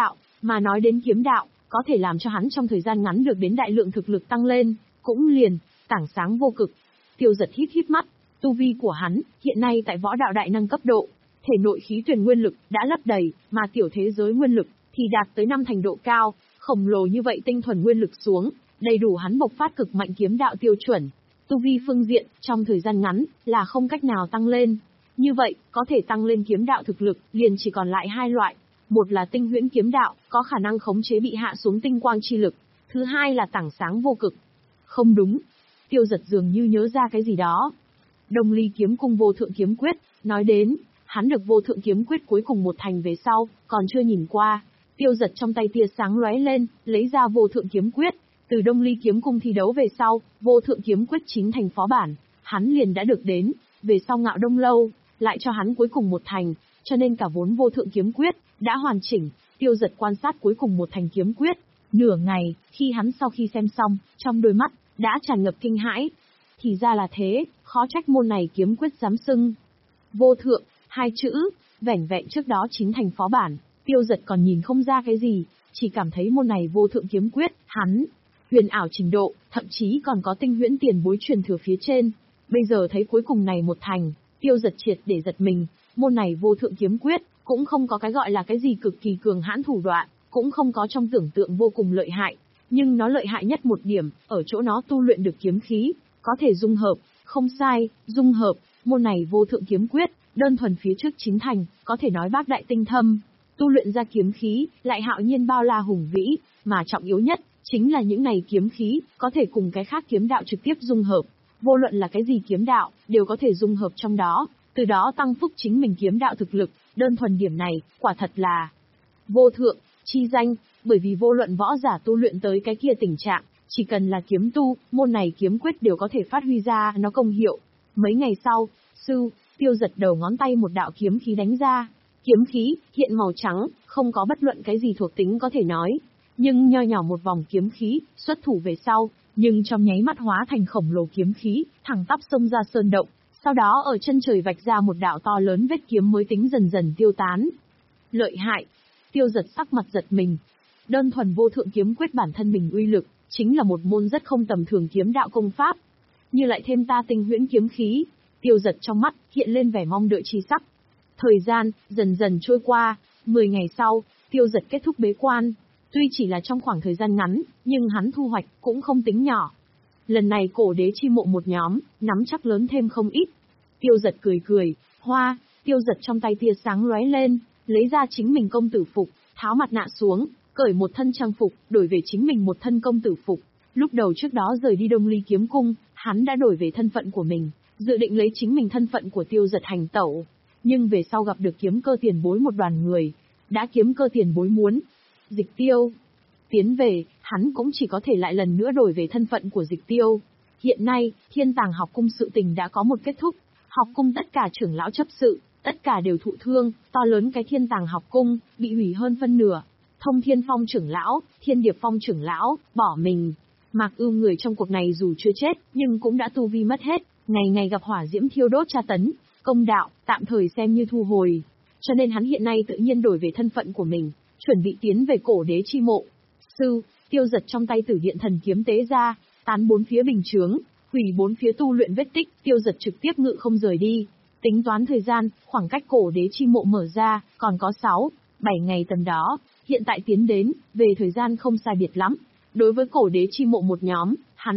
Mà nói đến kiếm đạo, có thể làm cho hắn trong thời gian ngắn được đến đại lượng thực lực tăng lên, cũng liền, tảng sáng vô cực. Tiêu Giật hít hít mắt, tu vi của hắn, hiện nay tại võ đạo đại năng cấp độ, thể nội khí tuyển nguyên lực đã lấp đầy, mà tiểu thế giới nguyên lực thì đạt tới năm thành độ cao, khổng lồ như vậy tinh thuần nguyên lực xuống, đầy đủ hắn bộc phát cực mạnh kiếm đạo tiêu chuẩn. Tu vi phương diện, trong thời gian ngắn, là không cách nào tăng lên. Như vậy, có thể tăng lên kiếm đạo thực lực, liền chỉ còn lại hai loại. Một là tinh huyễn kiếm đạo, có khả năng khống chế bị hạ xuống tinh quang chi lực. Thứ hai là tảng sáng vô cực. Không đúng. Tiêu Giật dường như nhớ ra cái gì đó. Đông Ly kiếm cung vô thượng kiếm quyết, nói đến, hắn được vô thượng kiếm quyết cuối cùng một thành về sau, còn chưa nhìn qua. Tiêu Giật trong tay tia sáng lóe lên, lấy ra vô thượng kiếm quyết. Từ Đông Ly kiếm cung thi đấu về sau, vô thượng kiếm quyết chính thành phó bản, hắn liền đã được đến. Về sau Ngạo Đông Lâu, lại cho hắn cuối cùng một thành, cho nên cả vốn vô thượng kiếm quyết đã hoàn chỉnh. Tiêu Giật quan sát cuối cùng một thành kiếm quyết, nửa ngày, khi hắn sau khi xem xong, trong đôi mắt đã tràn ngập kinh hãi. Thì ra là thế, khó trách môn này kiếm quyết dám xưng vô thượng, hai chữ, vẻn vẹn trước đó chính thành phó bản, Tiêu Giật còn nhìn không ra cái gì, chỉ cảm thấy môn này vô thượng kiếm quyết, hắn huyền ảo trình độ, thậm chí còn có tinh huyễn tiền bối truyền thừa phía trên. Bây giờ thấy cuối cùng này một thành, Tiêu Giật triệt để giật mình, môn này vô thượng kiếm quyết, cũng không có cái gọi là cái gì cực kỳ cường hãn thủ đoạn, cũng không có trong tưởng tượng vô cùng lợi hại, nhưng nó lợi hại nhất một điểm, ở chỗ nó tu luyện được kiếm khí, có thể dung hợp, không sai, dung hợp, môn này vô thượng kiếm quyết, đơn thuần phía trước chính thành, có thể nói bác đại tinh thâm, tu luyện ra kiếm khí, lại hạo nhiên bao la hùng vĩ, mà trọng yếu nhất, chính là những này kiếm khí, có thể cùng cái khác kiếm đạo trực tiếp dung hợp, vô luận là cái gì kiếm đạo, đều có thể dung hợp trong đó, từ đó tăng phúc chính mình kiếm đạo thực lực, đơn thuần điểm này, quả thật là vô thượng, chi danh, bởi vì vô luận võ giả tu luyện tới cái kia tình trạng, chỉ cần là kiếm tu, môn này kiếm quyết đều có thể phát huy ra nó công hiệu. Mấy ngày sau, sư, Tiêu Giật đầu ngón tay một đạo kiếm khí đánh ra. Kiếm khí, hiện màu trắng, không có bất luận cái gì thuộc tính có thể nói. Nhưng nho nhỏ một vòng kiếm khí, xuất thủ về sau, nhưng trong nháy mắt hóa thành khổng lồ kiếm khí, thẳng tắp xông ra sơn động. Sau đó ở chân trời vạch ra một đạo to lớn vết kiếm mới tính dần dần tiêu tán. Lợi hại. Tiêu Giật sắc mặt giật mình. Đơn thuần vô thượng kiếm quyết bản thân mình uy lực, chính là một môn rất không tầm thường kiếm đạo công pháp. Như lại thêm ta tinh huyễn kiếm khí, Tiêu Giật trong mắt hiện lên vẻ mong đợi chi sắc. Thời gian dần dần trôi qua, mười ngày sau, Tiêu Giật kết thúc bế quan. Tuy chỉ là trong khoảng thời gian ngắn, nhưng hắn thu hoạch cũng không tính nhỏ. Lần này cổ đế chi mộ một nhóm, nắm chắc lớn thêm không ít. Tiêu Giật cười cười, hoa, Tiêu Giật trong tay tia sáng lóe lên, lấy ra chính mình công tử phục, tháo mặt nạ xuống, cởi một thân trang phục, đổi về chính mình một thân công tử phục. Lúc đầu trước đó rời đi Đông Ly kiếm cung, hắn đã đổi về thân phận của mình, dự định lấy chính mình thân phận của Tiêu Giật hành tẩu. Nhưng về sau gặp được kiếm cơ tiền bối một đoàn người, đã kiếm cơ tiền bối muốn Dịch Tiêu tiến về, hắn cũng chỉ có thể lại lần nữa đổi về thân phận của Dịch Tiêu. Hiện nay, Thiên Tàng học cung sự tình đã có một kết thúc, học cung tất cả trưởng lão chấp sự, tất cả đều thụ thương, to lớn cái Thiên Tàng học cung bị hủy hơn phân nửa. Thông Thiên Phong trưởng lão, Thiên Điệp Phong trưởng lão bỏ mình. Mạc Ưu người trong cuộc này dù chưa chết, nhưng cũng đã tu vi mất hết, ngày ngày gặp hỏa diễm thiêu đốt tra tấn, công đạo tạm thời xem như thu hồi. Cho nên hắn hiện nay tự nhiên đổi về thân phận của mình, chuẩn bị tiến về cổ đế chi mộ. Sư, Tiêu Giật trong tay Tử Điện thần kiếm tế ra, tán bốn phía bình chướng, hủy bốn phía tu luyện vết tích, Tiêu Giật trực tiếp ngự không rời đi. Tính toán thời gian, khoảng cách cổ đế chi mộ mở ra, còn có sáu, bảy ngày tầm đó, hiện tại tiến đến, về thời gian không sai biệt lắm. Đối với cổ đế chi mộ một nhóm,